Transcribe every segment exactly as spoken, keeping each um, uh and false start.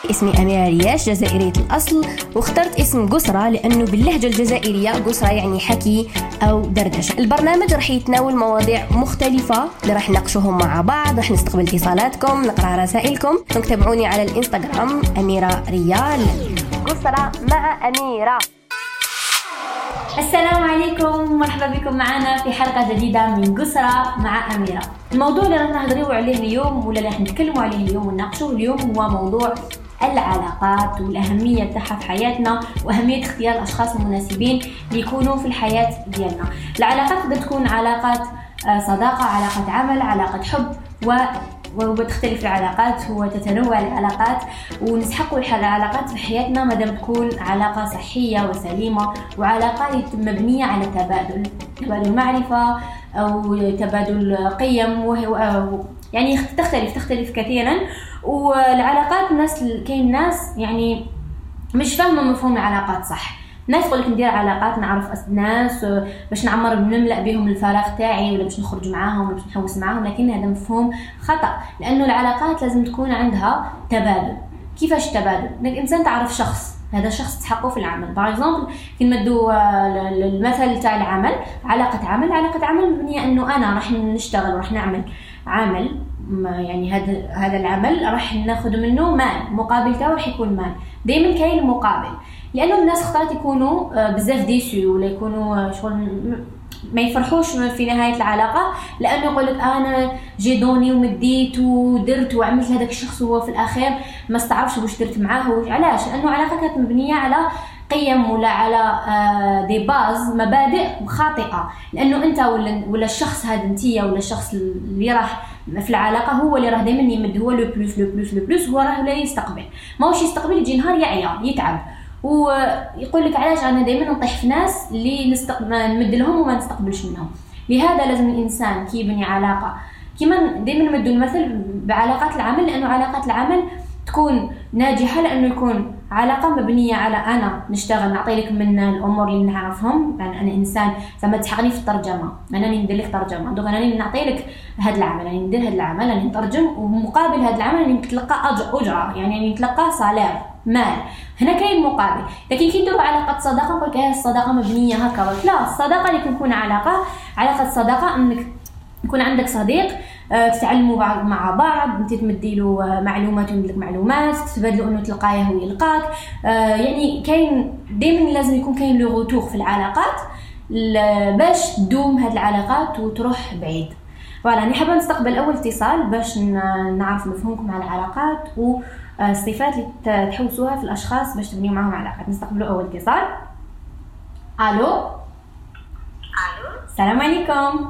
اسمي أميرة رياش، جزائرية الأصل، واخترت اسم قسرة لأنه باللهجة الجزائرية قسرة يعني حكي أو دردشة. البرنامج رح يتناول مواضيع مختلفة اللي رح نناقشوهم مع بعض، رح نستقبل اتصالاتكم، نقرأ رسائلكم. تابعوني على الإنستغرام أميرة ريال. قسرة مع أميرة. السلام عليكم، مرحبا بكم معنا في حلقة جديدة من قسرة مع أميرة. الموضوع اللي راح نهضروا عليه اليوم ولا راح نتكلموا عليه اليوم ونناقشوه اليوم هو موضوع العلاقات والأهمية تاعها في حياتنا، وأهمية اختيار الأشخاص المناسبين اللي يكونوا في الحياة ديالنا. العلاقات تقدر تكون علاقات صداقة، علاقة عمل، علاقة حب، و وبتختلف العلاقات وتتنوع العلاقات، ونسحقوا العلاقات في حياتنا مادام تكون علاقة صحية وسليمة، وعلاقة مبنية على تبادل تبادل معرفة أو تبادل قيم، وهو يعني تختلف تختلف كثيرا. والعلاقات ناس كاين ناس يعني مش فاهمة مفهوم العلاقات صح. ناس يقول لك ندير علاقات نعرف ناس باش نعمر نملأ بهم الفراغ تاعي، ولا باش نخرج معاهم، ولا باش نحوس معاهم، لكن هذا مفهوم خطأ، لأنه العلاقات لازم تكون عندها تبادل. كيفاش تبادل؟ انك انسان تعرف شخص، هذا شخص تحقه في العمل. باغ اكزومبل كي نمدوا المثل تاع العمل، علاقة عمل علاقة عمل مبنية انه انا راح نشتغل وراح نعمل عمل، يعني هذا هذا العمل راح ناخذ منه مال، مقابل تاعو راح يكون مال. دائما كاين المقابل، لانه الناس اختارت يكونوا بزاف ديسو ولا يكونوا شغل ما يفرحوش في نهايه العلاقه، لانه يقول لك انا جي دوني ومديت ودرت وعملت هذاك الشخص وهو في الاخير ما استعرفش واش درت معاه وش. علاش؟ لانه علاقه كانت مبنيه على قيم ولا على دي باز مبادئ خاطئه، لانه انت ولا ولا الشخص هذا انتيا ولا الشخص اللي راح في العلاقه هو اللي راه دائما يمد، هو لو بلوس لو بلوس لو بلوس، هو راه لا يستقبل، ماهوش يستقبل، يجي نهار يعيا يتعب ويقول لك علاش انا دائما نطيح في ناس اللي نستقبل نمد لهم وما نستقبلش منهم. لهذا لازم الانسان كي يبني علاقه كيما دائما نمدوا المثل بعلاقات العمل، لانه علاقات العمل تكون ناجحه لانه يكون علاقه مبنيه على انا نشتغل نعطي لك من الامور اللي نعرفهم، يعني انا انسان زعما تحقني في الترجمه، انا ندير لك ترجمه، دوك انا نعطي لك هذا العمل، انا ندير هذا العمل، انا نترجم، ومقابل هذا العمل انا نتلقى اجره، يعني نتلقى صالير مال. هنا كاين مقابل. لكن كي نديروا علاقه صداقه نقول لك الصداقه مبنيه هكا، لا، الصداقه اللي تكون علاقه علاقه صداقه انك يكون عندك صديق تتعلموا مع بعض، انت تمدي له معلومات ويمد لك معلومات، تتبادلوا انه تلقاه ويلقاك. يعني كاين دائما لازم يكون كاين لو غوتور في العلاقات باش تدوم هذه العلاقات وتروح بعيد. فوالا انا حابه نستقبل اول اتصال باش نعرف مفهومكم على العلاقات والصفات اللي تحوسوها في الاشخاص باش تبنيوا معهم علاقات. نستقبلوا اول اتصال. الو الو، السلام عليكم.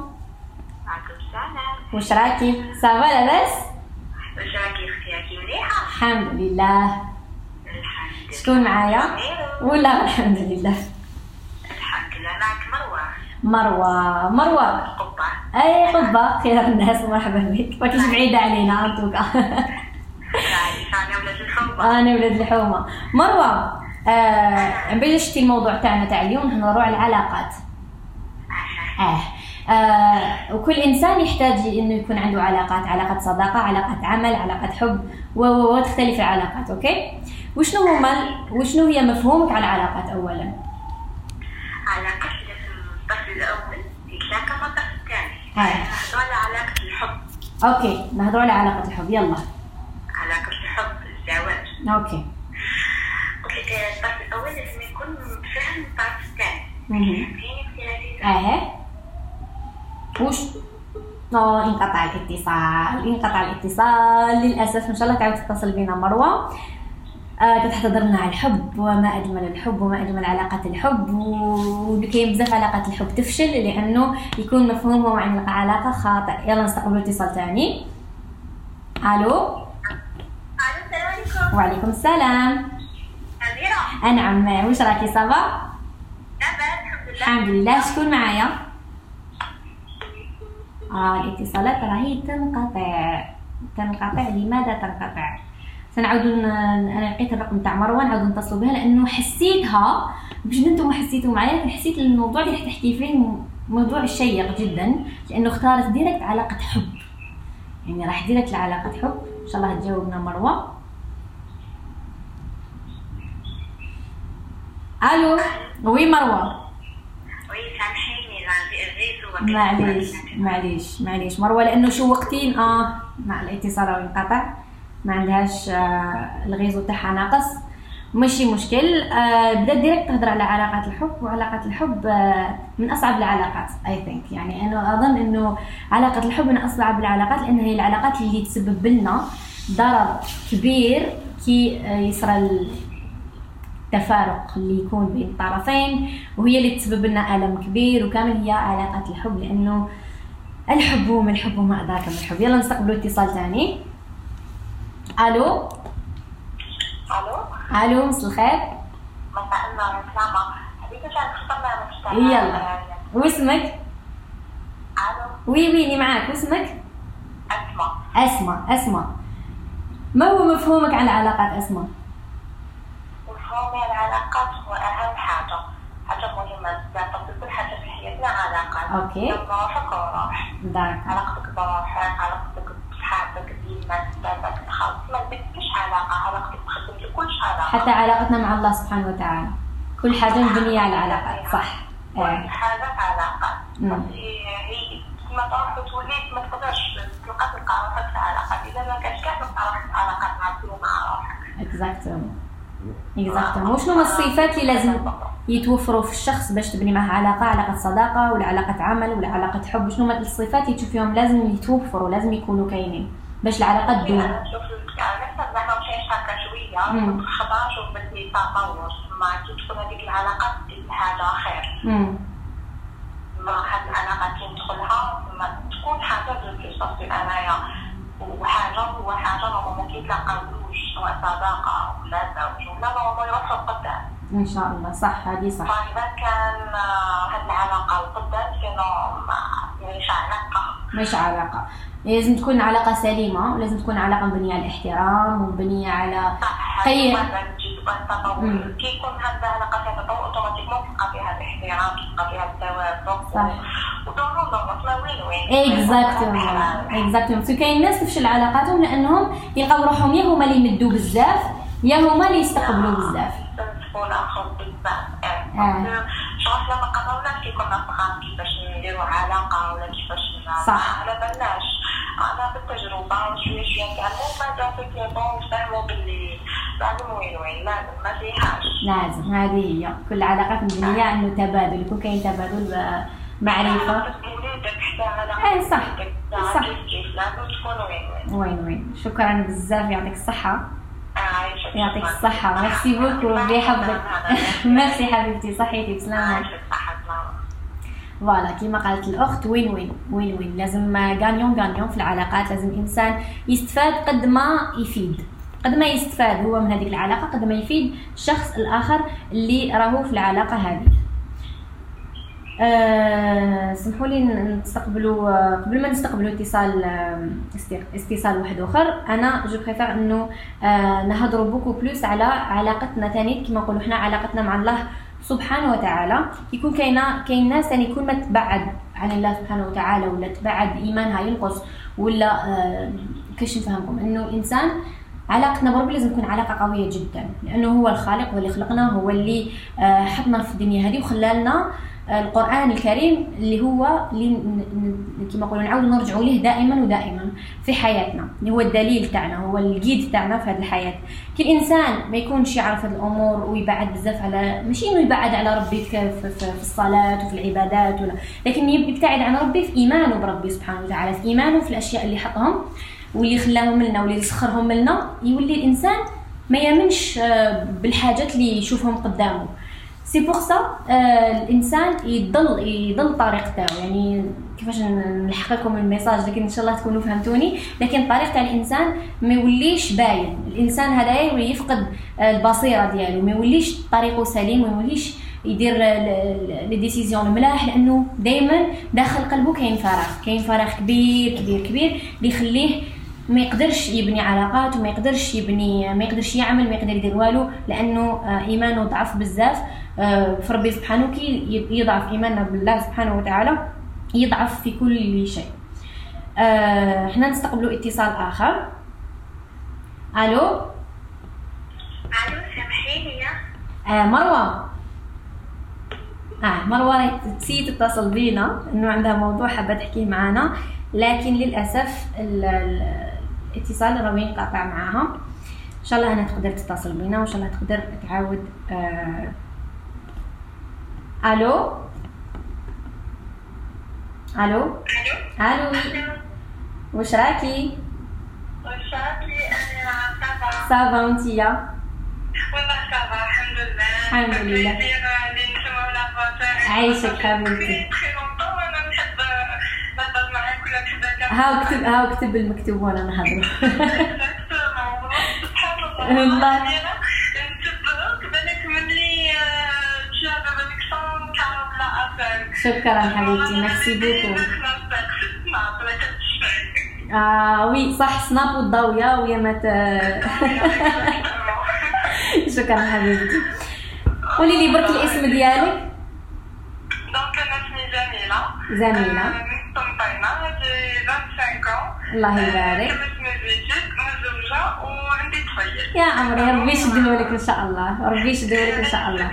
واش راكي؟ صافا لاباس؟ واش راكي اختي؟ راكي مليحه؟ الحمد لله. الحمد لله. شكون معايا؟ ولا الحمد لله. الحمد لله. معك مروه. مروه مروه قبه. اي قبه، خير الناس، مرحبا بك. ماكيش بعيده علينا انتوكا. انا ولاد الحومه. انا ولاد الحومه. مروه، آه باش شتي الموضوع تاعنا تاع اليوم نهضروا على العلاقات. اه آه وكل إنسان يحتاج إنه يكون عنده علاقات، علاقة صداقة، علاقة عمل، علاقة حب، وتختلف العلاقات. أوكي، وشنو هما وشنو هي مفهومك على العلاقات أولا؟ علاقة الطرف الأول يتلاقى مع الطرف الثاني. آه. نهضروا على علاقة الحب. أوكي، نهضروا على علاقة الحب، يلا. علاقة الحب، الزواج. أوكي. قلت لك الطرف الأول لازم يكون فاهم الطرف الثاني. اها. كاين اها. وش اه انقطع الاتصال انقطع الاتصال للاسف. ان شاء الله تعاود تتصل بنا مروه. آه كتحضر لنا على الحب، وما اجمل الحب وما اجمل علاقه الحب، وكاين بزاف علاقات الحب تفشل لانه يكون مفهومهم عن العلاقه خاطئ. يلا نستقبلوا اتصال ثاني. الو. الو، السلام عليكم. وعليكم السلام. أميرة. نعم، واش راكي؟ صافا؟ لاباس الحمد لله. الحمد لله. شكون معايا؟ آه الاتصالات راهي تنقطع تنقطع لماذا تنقطع؟ سنعود. انا لقيت الرقم تاع مروه، نعاود نتصلوا بها لانه حسيتها باش انتم حسيتوا معايا، لكن حسيت الموضوع اللي راح تحكي فيه موضوع شيق جدا، لانه اختارت ديريكت علاقه حب، يعني راح ديريكت لعلاقه حب. ان شاء الله تجاوبنا مروه. الو وي مروه. وي سامحيني عندي الريس. معليش معليش معليش مروه لانه شوقتين اه مع الاتصال ينقطع، ما عندهاش آه الغيزو تاعها ناقص، ماشي مشكل. آه بدات ديريكت تهضر على علاقات الحب، وعلاقات الحب آه من اصعب العلاقات اي ثينك. يعني انا اظن انه علاقه الحب من اصعب العلاقات، لان هي العلاقات اللي تسبب لنا ضرر كبير كي آه يصرى التفارق اللي يكون بين الطرفين، وهي اللي تسبب لنا الم كبير، وكامل هي علاقات الحب، لانه الحب من الحب وما ادراك ما الحب. يلا نستقبلوا اتصال ثاني. الو الو الو مساء الخير. مساء النور سلامة حبيبتي. جات خطبنا مشتاقة. يلا واسمك؟ الو وي ويني معاك، واسمك؟ اسماء. اسماء. اسماء ما هو مفهومك عن العلاقات اسماء؟ مفهومي العلاقات هو أهم حاجة، حاجة مهمة بزاف في كل حاجة في حياتنا علاقات. اوكي روحك وروح دارك علاقتك بروحك، علاقتك بصحابك ديما تبعك تخلص ما تبكيش علاقة، علاقتك بخدمتك كلش علاقة. حتى علاقتنا مع الله سبحانه وتعالى كل حاجة مبنية على العلاقات. صح كل حاجة علاقات. مم. هي هي كما تروح وتولي ما تقدرش تلقى تلقى روحك في علاقات، إذا ما كانش كاع تلقى روحك في علاقات مع كل مع روحك. اكزاكتومون اكزاكتومون. وشنو هما الصفات اللي لازم يتوفروا في الشخص باش تبني معه علاقة؟ علاقة صداقة ولا علاقة عمل ولا علاقة حب؟ شنو هما الصفات اللي تشوف فيهم لازم يتوفروا، لازم يكونوا كاينين باش العلاقة تدوم؟ أنا نشوف نفسي زعما مشيت هكا شوية خطرة شوف بدي تطور، ما كي تكون هذيك العلاقات حاجة خير. امم ما هاد العلاقات كي ندخلها ما تكون حاجة بلوصف أنايا، وحاجة هو حاجة نورمالمون كي تلاقاوش سواء صداقة ولا زوج ولا نورمالمون يروحوا لقدام ان شاء الله. صح هذه صح. فإذا كان هاد العلاقة لقدام سينو ماهيش علاقة. مش علاقة، لازم تكون علاقة سليمة، ولازم تكون علاقة مبنية على الاحترام ومبنية على قيم. كي يكون هاد العلاقة فيها تطور اوتوماتيكمون تلقى فيها الاحترام، تلقى فيها التوافق. صح. ودورهم دورهم وين وين. اكزاكتومون اكزاكتومون. سو كاين ناس تفشل علاقاتهم لانهم يلقاو روحهم يا هما اللي يمدوا بزاف يا هما اللي يستقبلوا بزاف. تكون اخر بزاف. اه شوف لما قررنا كي كنا صغار كيفاش نديروا علاقة ولا كيفاش صح. على بالناش أنا بالتجربة شوية شوية نتعلموا بعدا في كيبون نفهموا باللي لازم وين وين لازم ما فيهاش. لازم هذه هي كل العلاقات مبنية انه تبادل، يكون كاين تبادل معرفة. اي صح صح. لازم تكون وين وين وين وين. شكرا بزاف يعطيك الصحة. يعطيك يعطيك الصحة. ميرسي بوكو بيحفظك. ميرسي حبيبتي صحيتي بسلامة. فوالا كيما قالت الاخت وين وين وين وين. لازم غانيون غانيون في العلاقات، لازم الانسان يستفاد قد ما يفيد، قد ما يستفاد هو من هذيك العلاقه قد ما يفيد الشخص الاخر اللي راهو في العلاقه هذه. أه سمحوا لي نستقبلوا قبل ما نستقبلوا اتصال اتصال واحد اخر. انا جو بريفير انه أه نهضروا بوكو بلوس على علاقتنا ثاني كما نقولوا حنا علاقتنا مع الله سبحانه وتعالى. يكون كاينه كاين ناس ثاني كل ما تبعد عن الله سبحانه وتعالى ولا تبعد ايمانها ينقص ولا أه كيفاش نفهمكم انه الانسان علاقتنا بربي لازم تكون علاقه قويه جدا، لانه هو الخالق، هو اللي خلقنا، هو اللي أه حطنا في الدنيا هذه وخلالنا القرآن الكريم اللي هو اللي كما نقولوا نعاود نرجعوا ليه دائما ودائما في حياتنا، اللي هو الدليل تاعنا، هو الجيد تاعنا في هذه الحياه. كل انسان ما يكونش يعرف هذه الامور ويبعد بزاف على، ماشي انه يبعد على ربي في الصلاه وفي العبادات ولا، لكن يبتعد عن ربي في ايمانه بربي سبحانه وتعالى، في ايمانه في الاشياء اللي حطهم واللي خلاهم لنا واللي سخرهم لنا. يولي الانسان ما يامنش بالحاجات اللي يشوفهم قدامه. سي بور سا الانسان يضل يضل طريق تاعو. يعني كيفاش نلحق لكم الميساج، لكن ان شاء الله تكونوا فهمتوني. لكن الطريق تاع الانسان ما يوليش باين، الانسان هذا يولي يفقد البصيره ديالو، ما يوليش طريقه سليم وما يوليش يدير لي ديسيزيون الملاح، لانه دائما داخل قلبه كاين فراغ، كاين فراغ كبير كبير كبير اللي يخليه ما يقدرش يبني علاقات وما يقدرش يبني ما يقدرش يعمل ما يقدر يدير والو، لانه ايمانه ضعف بزاف في ربي سبحانه. كي يضعف ايماننا بالله سبحانه وتعالى يضعف في كل شيء. احنا نستقبلوا اتصال اخر. الو الو سامحيني يا آه مروه. اه مروه تسي تتصل بينا انه عندها موضوع حابه تحكيه معنا، لكن للاسف الاتصال راهو ينقطع معاها. ان شاء الله انا تقدر تتصل بينا وان شاء الله تقدر تعاود. آه... الو الو الو واش راكي؟ واش راكي؟ انا صافا صافا وانتيا؟ والله صافا الحمد لله. الحمد لله. عايشك حبيبتي. وانا نحب نهضر معاك ولا نحب هاو كتب هاو كتب المكتوب وانا نهضر. سبحان الله. والله نتبعك بالك ملي تجاوب هذيك صون كان لا أفهم. شكرا حبيبتي، ميرسي بوكو. آه وي صح، سناب والضوية ويا ما ت... شكرا حبيبتي. قولي لي برك الاسم ديالك. دونك انا اسمي جميلة. جميلة. من طنطينة، جي خمسة وعشرين. الله يبارك. كملت مزيجك مزوجة وعندي طفل. يا عمري ربي يشدهولك ان شاء الله، ربي يشدهولك ان شاء الله.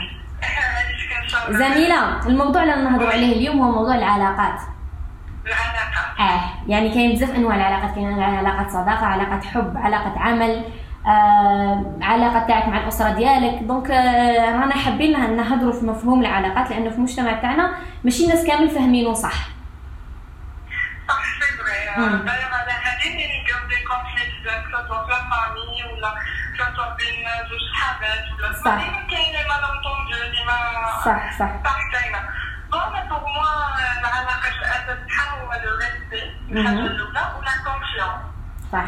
جميلة، الموضوع اللي نهضروا عليه اليوم هو موضوع العلاقات. العلاقات. اه يعني كاين بزاف انواع العلاقات، كاين علاقات صداقة، علاقات حب، علاقة عمل، آه، علاقة تاعك مع الأسرة ديالك. دونك آه، رانا حابين نهضروا في مفهوم العلاقات، لأنه في المجتمع تاعنا ماشي الناس كامل فاهمينه صح. صح سي فري. دايوغ على هادي نديرو دي كونفليكت كسوا في لافامي ولا كسوا بين زوج صحابات ولا صح. كاين لي مالونتوندو ديما. صح صح. صح كاينة. دونك بور موا العلاقة الأساس تاعها هو لو ريسبي، الحاجة الأولى، ولا كونفيونس. صح.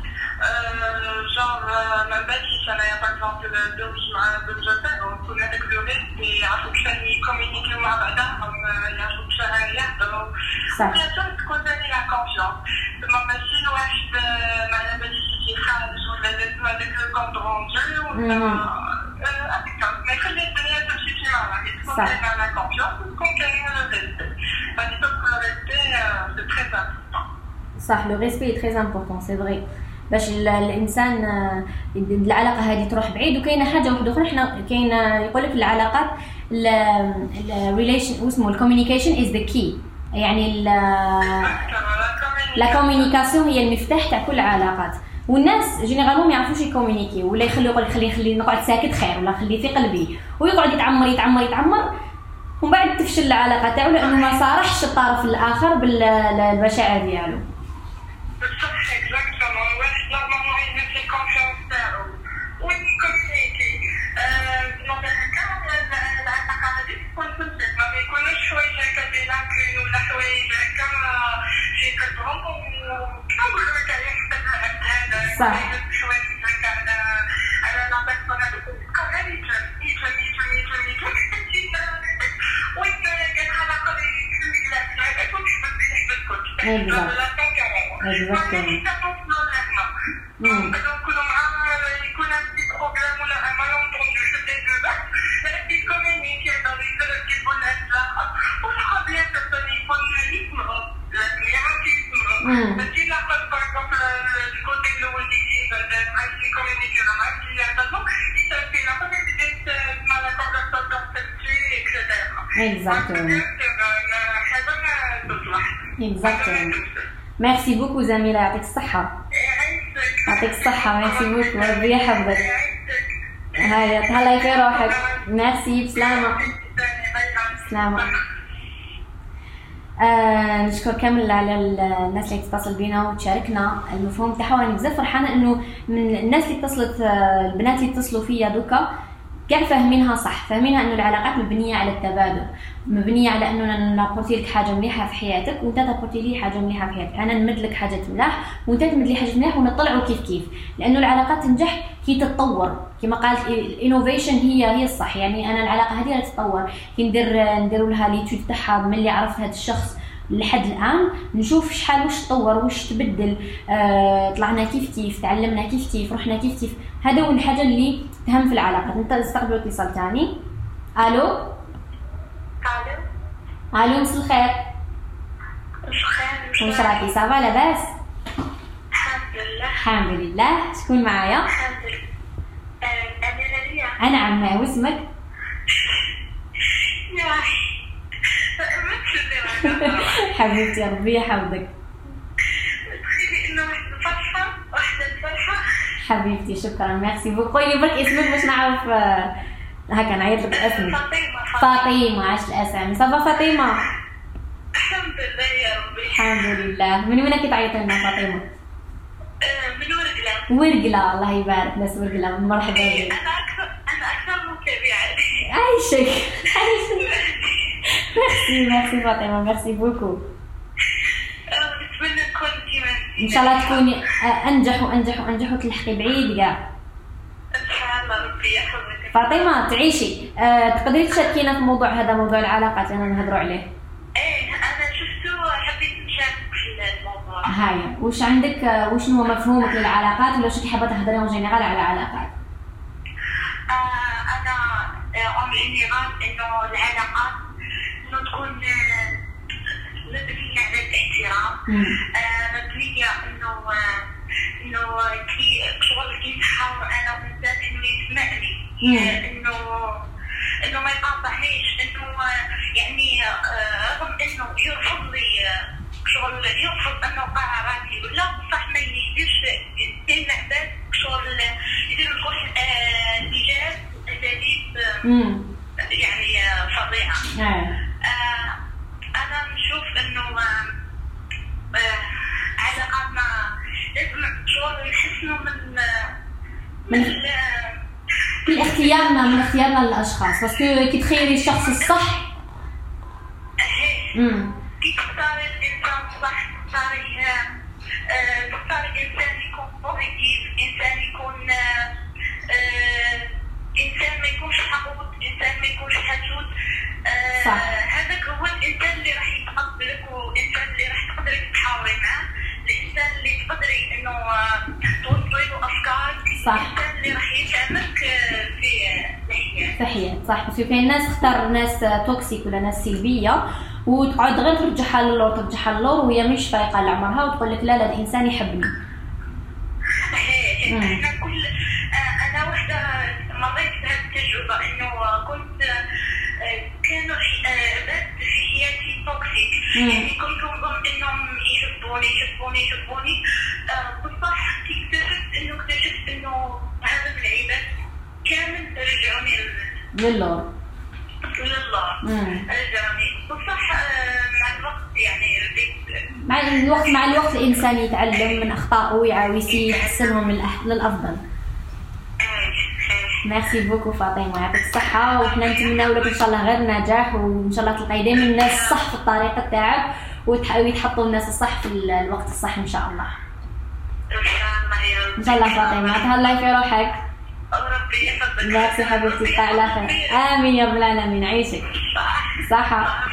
genre ما باليش انايا باغ اكزومبل دوش مع زوجتي ونكون هذاك لو ريسبي يعرفوا كيفاش يكومونيكيو مع بعضهم، يعرفوا كيفاش يهضروا. صح. بيان تكون ثاني لا كونفيونس، تما ماشي الواحد ما على باليش يجي خارج ولا لازم هذاك لو كونت روندو ولا هكاك، ما يخلي الدنيا تمشي كيما راهي. تكون كاينه لا كونفيونس وتكون كاينه لو ريسبي. فاني تكون لو ريسبي سي تري امبورطون. صح، لو ريسبي تري امبورطون سي فري، باش الانسان العلاقه هذه تروح بعيد. وكاينه حاجه واحده اخرى، حنا كاينه يقول لك العلاقات الريليشن اسمه الكوميونيكيشن از ذا كي، يعني لا كوميونيكاسيون هي المفتاح تاع كل العلاقات. والناس جينيرالمون ما يعرفوش يكومونيكي، ولا يخليو يقول خلي خلي نقعد ساكت خير، ولا خلي في قلبي، ويقعد يتعمر يتعمر يتعمر ومن بعد تفشل العلاقه تاعو لانه ما صارحش الطرف الاخر بالمشاعر ديالو. صح اكزاكتومون. الواحد نورمالمون يلبس لي كونفيونس تاعو ويكومونيكي. دونك هكا العلاقه هذه تكون بزاف، ما يكونوش حوايج هكا دي لاكون ولا حوايج هكا في قلبهم وكنقولو هكا يحسب هذا. صح. حوايج هكا على على لا بيرسون هذيك تبقى غير يتلم يتلم يتلم يتلم يتلم وانت العلاقه اللي تخليك لا هذاك وتحبك تحبك كنت. Exactement. Donc, يكون عندي بروبليم ولا un malentendu c'était de là mais il communique dans les deux qui vont être là وصحاب bien personne يكون يسمع يعرف ماشي لا par exemple الكوتي الاول اللي عايز يكومونيكي ولا عايز يهضر يسافي لا pas peut-être مع la conversation sexuelle et cetera. Exactement. حاجه ما تصلح. Exactement. ميرسي بوكو زميلة، يعطيك الصحة. يعطيك الصحة، ميرسي بوكو، ربي يحفظك. هاي تهلاي في روحك. ميرسي، بسلامة. بسلامة. آه نشكر كامل على الناس اللي تتصل بينا وتشاركنا المفهوم تاعها. وانا بزاف فرحانة انه من الناس اللي اتصلت، البنات اللي اتصلوا فيا دوكا كاع فاهمينها صح، فاهمينها انه العلاقات مبنيه على التبادل، مبنيه على انه انا نابورتي لك حاجه مليحه في حياتك وانت تابورتي لي حاجه مليحه في حياتك، انا نمد لك حاجه ملاح وانت تمد لي حاجه ملاح ونطلعوا كيف كيف. لانه العلاقات تنجح كي تتطور، كما قالت الانوفيشن هي هي الصح. يعني انا العلاقه هذه راح تتطور كي ندير نديروا لها ليتود تاعها ملي عرفت هذا الشخص لحد الان، نشوف شحال واش تطور واش تبدل، آه طلعنا كيف كيف، تعلمنا كيف كيف، رحنا كيف كيف. هذا هو الحاجه اللي تهم في العلاقات. انت استقبلوا اتصال ثاني. الو الو الو مساء الخير. بخير. واش راكي صافا لاباس؟ الحمد لله. الحمد لله. شكون معايا؟ الحمد لله. أميرة ليا. انا عمها، واسمك؟ ياي حبيبتي ربي يحفظك. تخيلي انه واحد الفرحه واحده الفرحه. حبيبتي شكرا ميرسي بوكو. قولي برك اسمك باش نعرف هكا نعيط لك اسمك. فاطمه. فاطمه عاش الاسامي. صافا فاطمه؟ الحمد لله يا ربي. الحمد لله. من وين كي تعيطي لنا فاطمه؟ من ورقله. ورقله الله يبارك. ناس ورقله مرحبا بك. انا اكثر انا اكثر متابعه. عايشك عايشك. ميرسي ميرسي فاطمه ميرسي بوكو. نتمنى نكون كيما ان شاء الله تكوني انجح وانجح وانجح وتلحقي بعيد كاع ان شاء الله. ربي يحفظك فاطمه. تعيشي أه تقدري تشاركينا في موضوع هذا موضوع العلاقات اللي نهضروا عليه؟ ايه انا شفته حبيت نشارك في الموضوع. هاي واش عندك أه وش هو مفهومك للعلاقات ولا شكي حابه تهضري اون جينيرال على العلاقات؟ آه انا اون جينيرال انه العلاقات انه تكون مبنيه على الاحترام. مبنيه انه انه كي شغل كي نحاول انا وانسان انه يسمعني. انه انه ما يقاطعنيش. انه يعني رغم انه يرفض لي شغل يرفض انه قراراتي ولا صح ما يديرش كاين عباد شغل يديروا الكل انجاز اساليب يعني فظيعه. آه انا نشوف انه آه علاقاتنا لازم شغل نحسنوا من من من اختيارنا من اختيارنا للاشخاص باسكو كي تخيري الشخص الصح امم كي تختاري الانسان الصح تختاري آه تختاري انسان يكون بوزيتيف. انسان يكون آه انسان ما يكونش حقود. انسان ما يكونش حسود. آه هذاك هو الانسان اللي راح يتقبلك والانسان اللي راح تقدري تتحاوري معاه. الانسان اللي تقدري انه توصلي له افكارك. الانسان اللي راح يفهمك في الحياه. في الحياه صح. بس كاين ناس تختار ناس توكسيك ولا ناس سلبيه وتقعد غير ترجعها للور ترجعها للور وهي مش فايقه لعمرها وتقول لك لا لا الانسان يحبني. احنا كل انا وحده مريت بهذه التجربه انه كنت كانوا عباد في حياتي توكسيك. يعني كنت نظن انهم يحبوني يحبوني يحبوني بصح اكتشفت انه اكتشفت انه هذا العباد كامل رجعوني للور لله. رجعوني بصح مع الوقت يعني مع الوقت مع الوقت الانسان يتعلم من اخطائه ويعاوي يحسنهم للافضل. ميرسي بوكو فاطمه يعطيك الصحه وحنا نتمناو لك ان شاء الله غير نجاح وان شاء الله تلقاي دائما الناس الصح في الطريق تاعك ويتحطوا الناس الصح في الوقت الصح ان شاء الله. ان شاء الله يا رب. ان شاء الله فاطمه تهلاي في روحك. ربي يحفظك. ميرسي حبيبتي تبقى على خير. امين يا رب العالمين. عيشك صحه.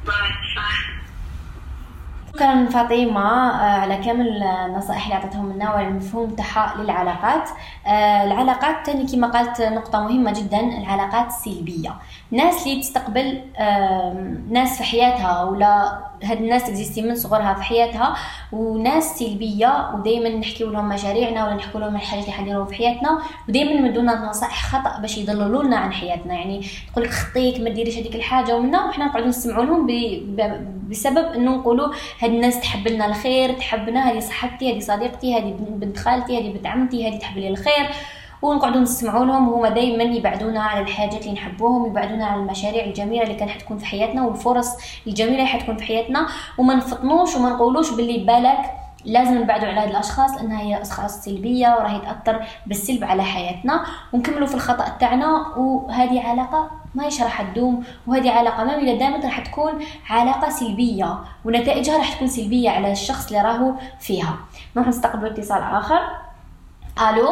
شكرا فاطمه على كامل النصائح اللي عطتهم لنا وعلى المفهوم تاعها للعلاقات. العلاقات ثاني كما قالت نقطه مهمه جدا العلاقات السلبيه. ناس اللي تستقبل ناس في حياتها ولا هاد الناس تكزيستي من صغرها في حياتها وناس سلبيه ودائما نحكيو لهم مشاريعنا ولا نحكيو لهم الحاجات اللي حنديروها في حياتنا ودائما يمدونا نصائح خطا باش يضللوا لنا عن حياتنا. يعني تقول لك خطيك ما ديريش هذيك الحاجه ومنا وحنا نقعدوا نسمعوا لهم بسبب انه نقولوا هاد الناس تحب لنا الخير تحبنا هذه صاحبتي هذه صديقتي هذه بنت خالتي هذه بنت عمتي هذه تحب لي الخير ونقعدوا نسمعوا لهم وهما دائما يبعدونا على الحاجات اللي نحبوهم يبعدونا على المشاريع الجميله اللي كان حتكون في حياتنا والفرص الجميله اللي حتكون في حياتنا وما نفطنوش وما نقولوش باللي بالك لازم نبعدوا على هاد الاشخاص لانها هي اشخاص سلبيه وراهي تاثر بالسلب على حياتنا ونكملوا في الخطا تاعنا وهذه علاقه ماهيش راح تدوم وهذه علاقه ما اذا دامت راح تكون علاقه سلبيه ونتائجها راح تكون سلبيه على الشخص اللي راهو فيها. نروح نستقبل اتصال اخر. الو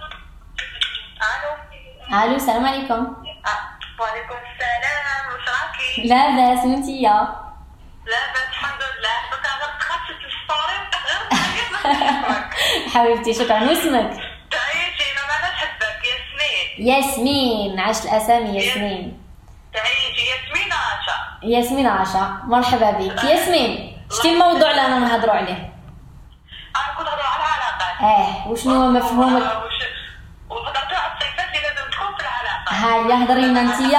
الو الو السلام عليكم. وعليكم السلام. واش راكي؟ لاباس وانتيا؟ لاباس الحمد لله. بس انا تخشت الستوري حبيبتي شكرا. واسمك؟ تعيشي انا نحبك. ياسمين. ياسمين عاش الاسامي. ياسمين تعيشي. ياسمين عاشا. ياسمين عاشا مرحبا بك. ياسمين شتي الموضوع اللي انا نهضروا عليه؟ انا كنت نهضروا على العلاقات. اه وشنو مفهومك؟ وهضرتوا على الصفات اللي لازم تكون في العلاقه. هيا هضري لنا انتيا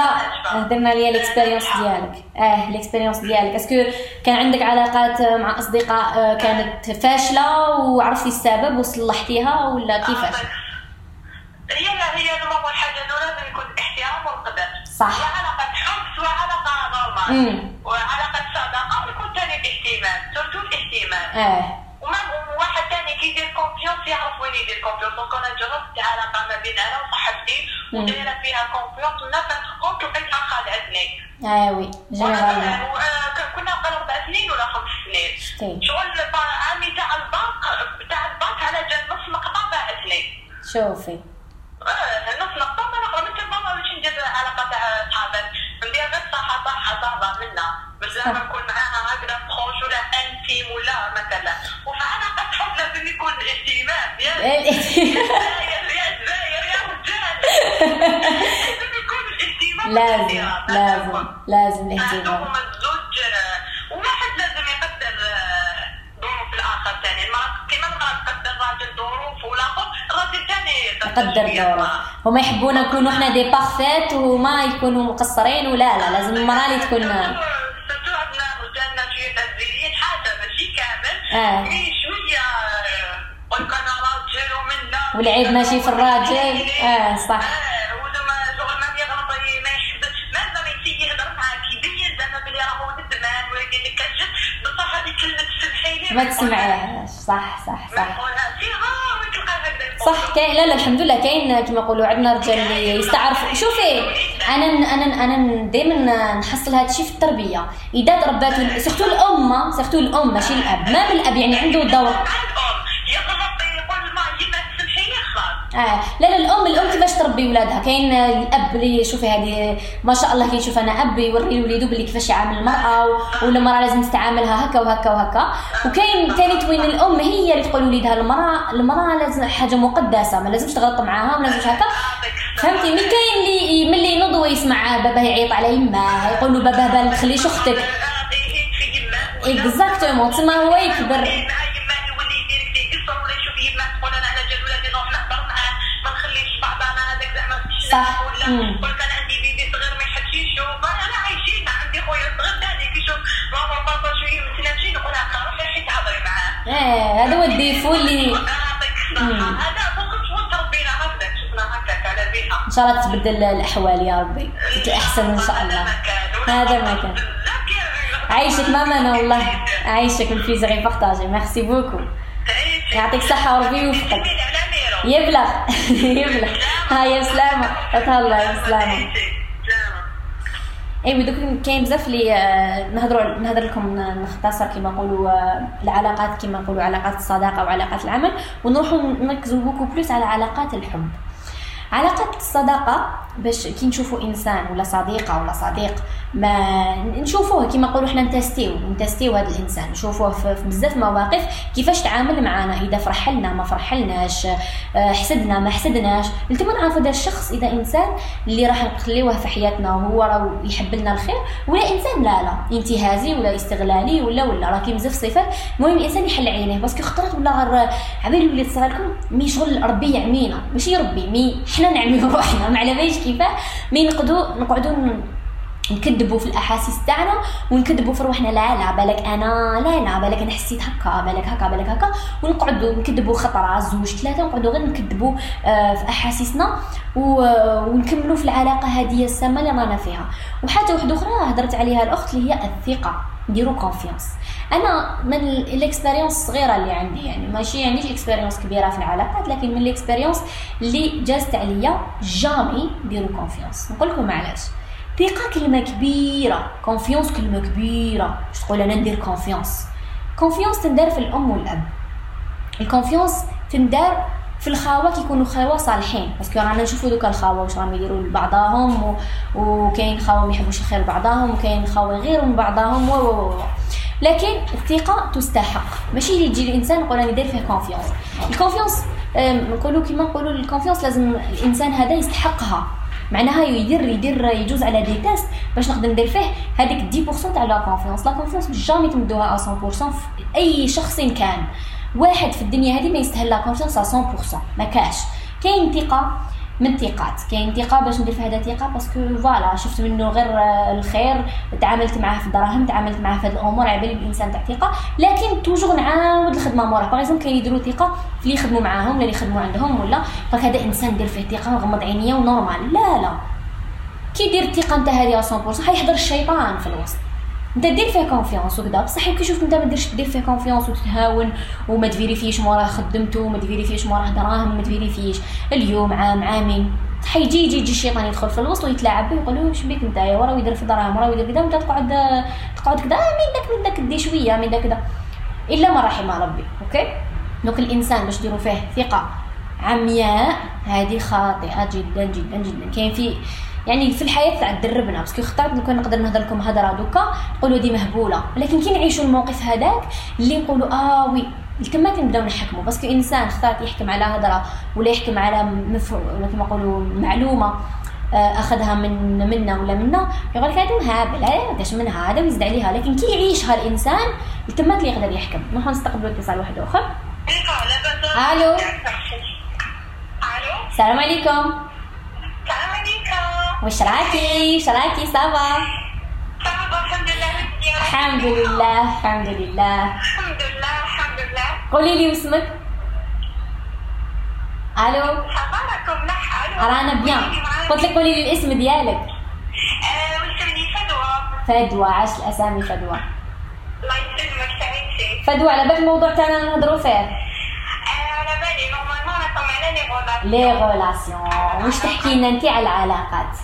هضرنا ليا الاكسبيريونس ديالك. اه الاكسبيريونس ديالك اسكو كان عندك علاقات مع اصدقاء كانت فاشله وعرفتي السبب وصلحتيها ولا كيفاش؟ هي هي الموضوع الحاجه انه لازم يكون احترام والقدر. صح. سواء علاقه حب سواء علاقه نورمال وعلاقه صداقه ويكون ثاني الاهتمام سورتو الاهتمام. اه وما واحد ثاني كيدير كونفيونس يعرف وين يدير كونفيونس. دونك انا جربت علاقه ما بين انا وصاحبتي ودايره فيها كونفيونس ونفس كونت لقيتها خادعتني. اه وي جينيرالمون كنا نقرا اربع سنين ولا خمس سنين. شغل عامي تاع البنك تاع البنك على جال نص نقطه باعتني. شوفي اه نص نقطه ما نقرا مثل ماما باش ندير علاقه تاع صحابات ندير غير صحه صحه صحبه منا باش لازم نكون معاها هكذا بروش ولا انتيم ولا مثلا. وفي علاقه حب لازم يكون اهتمام يا يا الزاير يا رجال لازم يكون الاهتمام. لازم لازم لازم الاهتمام. هذوما الزوج وواحد لازم يقدر ظروف الاخر ثاني. المراه كيما المراه تقدر الراجل ظروف والاخر الراجل ثاني يقدر ظروف. هما يحبونا نكونوا احنا دي بارفيت وما يكونوا مقصرين ولا لا لازم المراه اللي تكون سيرتو عندنا رجالنا شويه تزيين حاجه ماشي كامل. اه مي شويه قلت انا راجل ومنا والعيب ماشي في الراجل. اه صح. اه ولما شغل ما يغلط ما يحبش مازال يجي يهضر معاك يبين زعما بلي راهو ندمان ولا يدير لك كشف بصح هذه كلمه تسمحي لي ما تسمعيهاش. صح صح صح صح. كاين لا لا الحمد لله كاين كما يقولوا عندنا رجال اللي يستعرفوا. شوفي انا انا انا دائما نحصل هذا الشيء في التربيه. اذا تربات سيرتو الام سيرتو الام ماشي الاب. ما بالاب يعني عنده دور. اه لا لا الام الام كيفاش تربي ولادها. كاين الاب اللي شوفي هذه ما شاء الله كي يشوف انا اب يوري لوليدو بلي كيفاش يعامل المراه ولا المراه لازم تتعاملها هكا وهكا وهكا. وكاين ثاني توين الام هي اللي تقول لوليدها المراه المراه لازم حاجه مقدسه ما لازمش تغلط معاها ما لازمش هكا. فهمتي مي كاين اللي ملي ينوض ويسمع باباه يعيط على يماه يقول له باباه ما تخليش اختك اكزاكتومون تما هو يكبر. صح. قلت انا عندي بيبي صغير ما يحبش يشوف انا عايشين عندي خويا صغير ثاني كيشوف ماما بابا شويه متنافسين نقول لها روحي حيت تهضري معاه. اه هذا هو الديفو اللي هذا ممكن شغل تربينا هكذا شفنا هكاك على بيها. ان شاء الله تبدل الاحوال يا ربي تتحسن ان شاء الله. هذا ما كان. عايشك ماما انا والله عايشك البليزير غي بارطاجي. ميرسي بوكو يعطيك الصحه وربي يوفقك. يبلغ يبلغ. هاي سلامة تهلا يا سلامة. ايوه دوك كاين بزاف اللي نهضروا نهضر لكم نختصر كما نقولوا العلاقات كما نقولوا علاقات الصداقه وعلاقات العمل ونروحوا نركزوا بوكو بلوس على علاقات الحب. علاقات الصداقه باش كي نشوفوا انسان ولا صديقه ولا صديق ما نشوفوه كما نقولوا احنا نتستيو نتستيو هذا الانسان نشوفوه في بزاف مواقف كيفاش تعامل معنا اذا فرح لنا ما فرح لناش حسدنا ما حسدناش لتما نعرفوا هذا الشخص اذا انسان اللي راح نخليوه في حياتنا وهو راه يحب لنا الخير ولا انسان لا لا انتهازي ولا استغلالي ولا ولا راه كاين بزاف صفات. المهم الانسان يحل عينيه باسكو خطرات ولا غير عبالي وليت صغار لكم مي شغل ربي يعمينا ماشي ربي مي حنا نعمي روحنا ما على باليش كيفاه مي نقعدوا نقعدوا نكذبوا في الاحاسيس تاعنا ونكذبوا في روحنا. لا لا بالك انا لا لا بالك انا حسيت هكا بالك هكا بالك هكا ونقعدوا نكذبوا خطره زوج ثلاثه ونقعدوا غير نكذبوا في احاسيسنا ونكملوا في العلاقه هذه السامه اللي رانا فيها. وحاجه واحده اخرى هضرت عليها الاخت اللي هي الثقه. نديروا كونفيونس. انا من الاكسبيريونس الصغيره اللي عندي يعني ماشي عنديش اكسبيريونس كبيره في العلاقات لكن من الاكسبيريونس اللي جازت عليا جامي ديروا كونفيونس. نقول لكم علاش. ثقه كلمه كبيره كونفيونس كلمه كبيره باش تقول انا ندير كونفيونس. كونفيونس تندار في الام والاب. الكونفيونس تندار في الخاوه كيكونوا خاوه صالحين باسكو رانا نشوفوا دوك الخاوه واش راهم يديروا لبعضهم و... وكاين خاوه ما يحبوش الخير لبعضهم وكاين خاوه يغيروا من بعضهم و... و... لكن الثقه تستحق ماشي اللي يجي الانسان يقول انا ندير فيه كونفيونس. الكونفيونس نقولوا كيما نقولوا الكونفيونس لازم الانسان هذا يستحقها معناها يدير يدير يجوز على دي تيست باش نقدر ندير فيه هذيك عشرة بالمية تاع لا كونفيونس. لا كونفيونس جامي تمدوها مية بالمية في اي شخص كان. واحد في الدنيا هذه ما يستاهل لا كونفيونس مية بالمية ما كاش. كاين ثقه من الثقات. كاين ثقه باش ندير في هذا ثقه باسكو فوالا شفت منه غير الخير، تعاملت معاه في الدراهم، تعاملت معاه في هذه الامور، على بالي الانسان تاع ثقه. لكن توجور نعاود الخدمه موراه. باغ اكزومبل كاين يديروا ثقه في اللي يخدموا معاهم ولا اللي يخدموا عندهم، ولا فهذا انسان ندير فيه ثقه نغمض عينيا ونورمال. لا لا، كي دير الثقه نتا هذه مية بالمية حيحضر الشيطان في الوسط. انت دير فيه كونفيونس وكذا، بصح كي يشوف انت ما ديرش دير فيه كونفيونس وتتهاون وما تفيريفيش موراه خدمته وما تفيريفيش موراه دراهم وما تفيريفيش اليوم عام عامين، حيجي يجي يجي الشيطان يدخل في الوسط ويتلاعب به، يقول له واش بيك نتايا وراه يدير في دراهم وراه يدير كذا، وانت تقعد تقعد كذا من داك من داك دي شويه من داك كذا، الا ما رحم ربي. اوكي، دونك الانسان باش ديروا فيه ثقه عمياء هذه خاطئه جدا جدا جدا. كاين في يعني في الحياه تاع دربنا، باسكو خطرت لو كان نقدر نهضر لكم هضره دوكا تقولوا دي مهبوله، ولكن كي نعيشوا الموقف هذاك اللي نقولوا اه وي الكلمات نبداو نحكموا. باسكو انسان خطرت يحكم على هضره ولا يحكم على مفهوم ولا كما نقولوا معلومه اخذها من منا ولا منا، يقول لك هذا مهابل هذاش من هذا ويزد عليها. لكن كي يعيشها الانسان الكلمات اللي يقدر يحكم. نروحوا نستقبلوا اتصال واحد اخر. الو الو، السلام عليكم. السلام عليكم. واش راكي واش راكي صافا؟ صافا الحمد لله. الحمد لله الحمد لله الحمد لله الحمد لله. قولي لي واسمك. الو صباحكم مليح. الو رانا بيان. قلت لك قولي لي الاسم ديالك. اه واسمي فدوى. فدوى، عاش الاسامي فدوى. الله يسلمك سعيدتي. فدوى، على بالك الموضوع تاعنا نهضروا فيه. على بالي نورمالمون راكم على لي غولاسيون. لي غولاسيون، واش تحكي لنا انت على العلاقات؟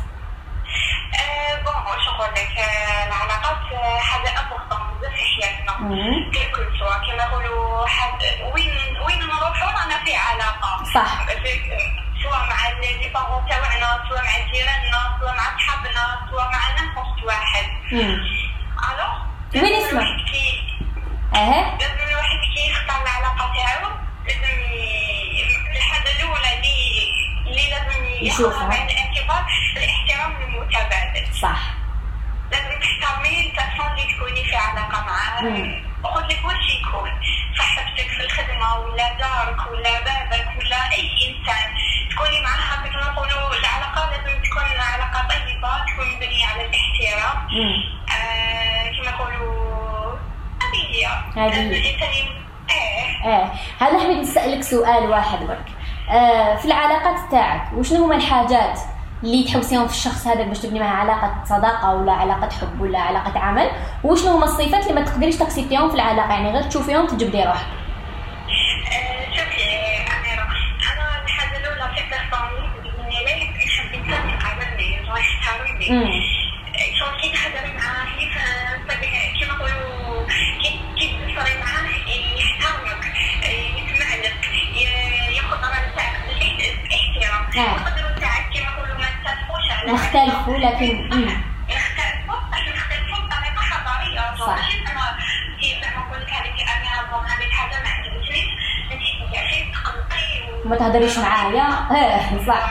بون واش نقول لك، العلاقات حاجه امبورطون بزاف في حياتنا كل سوا كما نقولوا وين وين نروحوا رانا في علاقه. صح، سواء مع لي بارون تاعنا، سواء مع جيراننا، سواء مع صحابنا، سواء مع نفس واحد. الو وين اسمك؟ اها لازم الواحد كي يختار العلاقه تاعو لازم الحاجه الاولى اللي اللي لازم ياخذها بعين الاعتبار الاحترام المتبادل. صح، لازم تحترمي البيرسون اللي تكوني في علاقه معاه. وقلت لك واش يكون صاحبتك في الخدمه ولا جارك ولا بابك ولا اي انسان تكوني معها، كما نقولوا العلاقه لازم تكون علاقه طيبه، تكون مبنيه على الاحترام. آه كما نقولوا هذه هي الانسان. اه اه هذا حبيت نسالك سؤال واحد برك. آه في العلاقات تاعك وشنو هما الحاجات اللي تحوسيهم في الشخص هذاك باش تبني معه علاقه صداقه ولا علاقه حب ولا علاقه عمل، وشنو هما الصفات اللي ما تقدريش تكسبتيهم في العلاقه، يعني غير تشوفيهم تجبدي روحك؟ شوفي أميرة، أنا الحاجة الأولى في بيرسوني إني لا نحب إنسان يقابلني ويحترمني. شلون كي تهضري معاه كيف كيما نقولوا كي تهضري معاه يحترمك، يسمع لك، ياخذ رأي تاعك بالاحترام. يقدروا تاعك كيما نقولوا ما نتفقوش على نختلفوا لكن نختلفوا لكن نختلفوا بطريقة حضارية. ماشي أنا كي زعما نقول لك هذيك أميرة بون هذه الحاجة ما عجبتنيش انت تعرفي تقلقي وما تهضريش معايا. اه صح.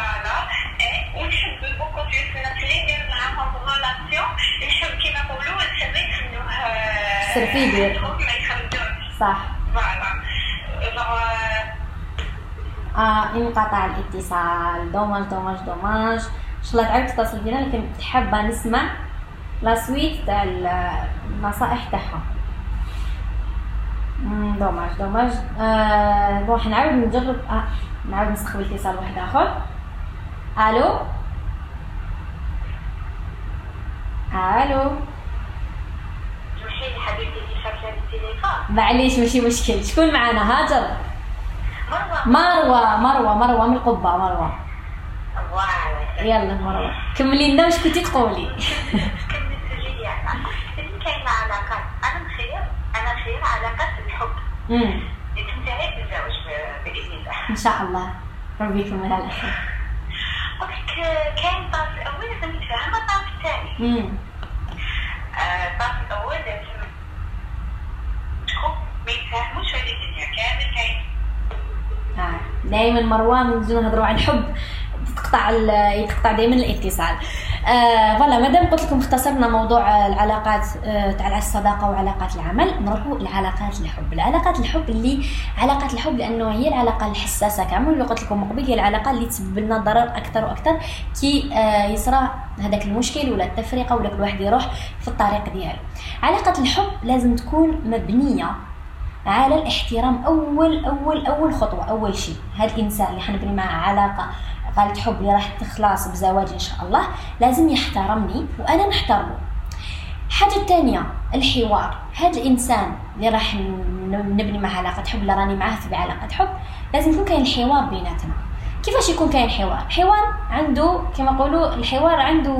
ونحب بوكو في الناس اللي ندير معاهم غولاسيون، نحب كيما نقولوا السر يخلوه سر في يدير ما يخرجوش. صح. فوالا اه انقطع الاتصال. دوماج دوماج دوماج. ان شاء الله تعاود تتصل بينا، لكن حابه نسمع لا سويت تاع النصائح تاعها. دوماج دوماج. آه نروح نعاود نجرب. اه نعاود نستقبل اتصال واحد اخر. الو الو ماشي حبيبتي كي شافت التليفون. معليش ماشي مشكل. شكون معنا؟ هاجر. مروه مروه مروه مروه من القبه. مروه يلا مروه كملي لنا واش كنتي تقولي. كملت لي انا اللي كاين علاقات انا نخير انا خير علاقات الحب امم اللي تنتهي بالزواج باذن الله ان شاء الله. ربي يكملها على خير. قلت كاين الطرف الاول لازم يتفاهم الطرف الثاني. امم الطرف الاول لازم تكون ما يتفاهموش هذه الدنيا كامل كاين. اه دائما مروه من نجيو نهضروا على الحب تقطع يتقطع دائما الاتصال. آه فوالا مادام قلت لكم اختصرنا موضوع العلاقات آه تاع الصداقه وعلاقات العمل، نروحوا لعلاقات الحب. العلاقات الحب اللي علاقات الحب لانه هي العلاقه الحساسه كامل اللي قلت لكم قبل، هي العلاقه اللي تسبب لنا ضرر اكثر واكثر كي آه يصرى هذاك المشكل ولا التفرقه ولا كل واحد يروح في الطريق ديالو. علاقه الحب لازم تكون مبنيه على الاحترام. اول اول اول خطوه، اول شيء هذا الانسان اللي حنبني معه علاقه قالت حب اللي راح تخلص بزواج ان شاء الله لازم يحترمني وانا نحترمه. حاجه الثانيه الحوار. هذا الانسان اللي راح نبني معه علاقه حب، اللي راني معاه في علاقه حب، لازم يكون كاين حوار بيناتنا. كيفاش يكون كاين حوار؟ حوار عنده كما نقولوا الحوار عنده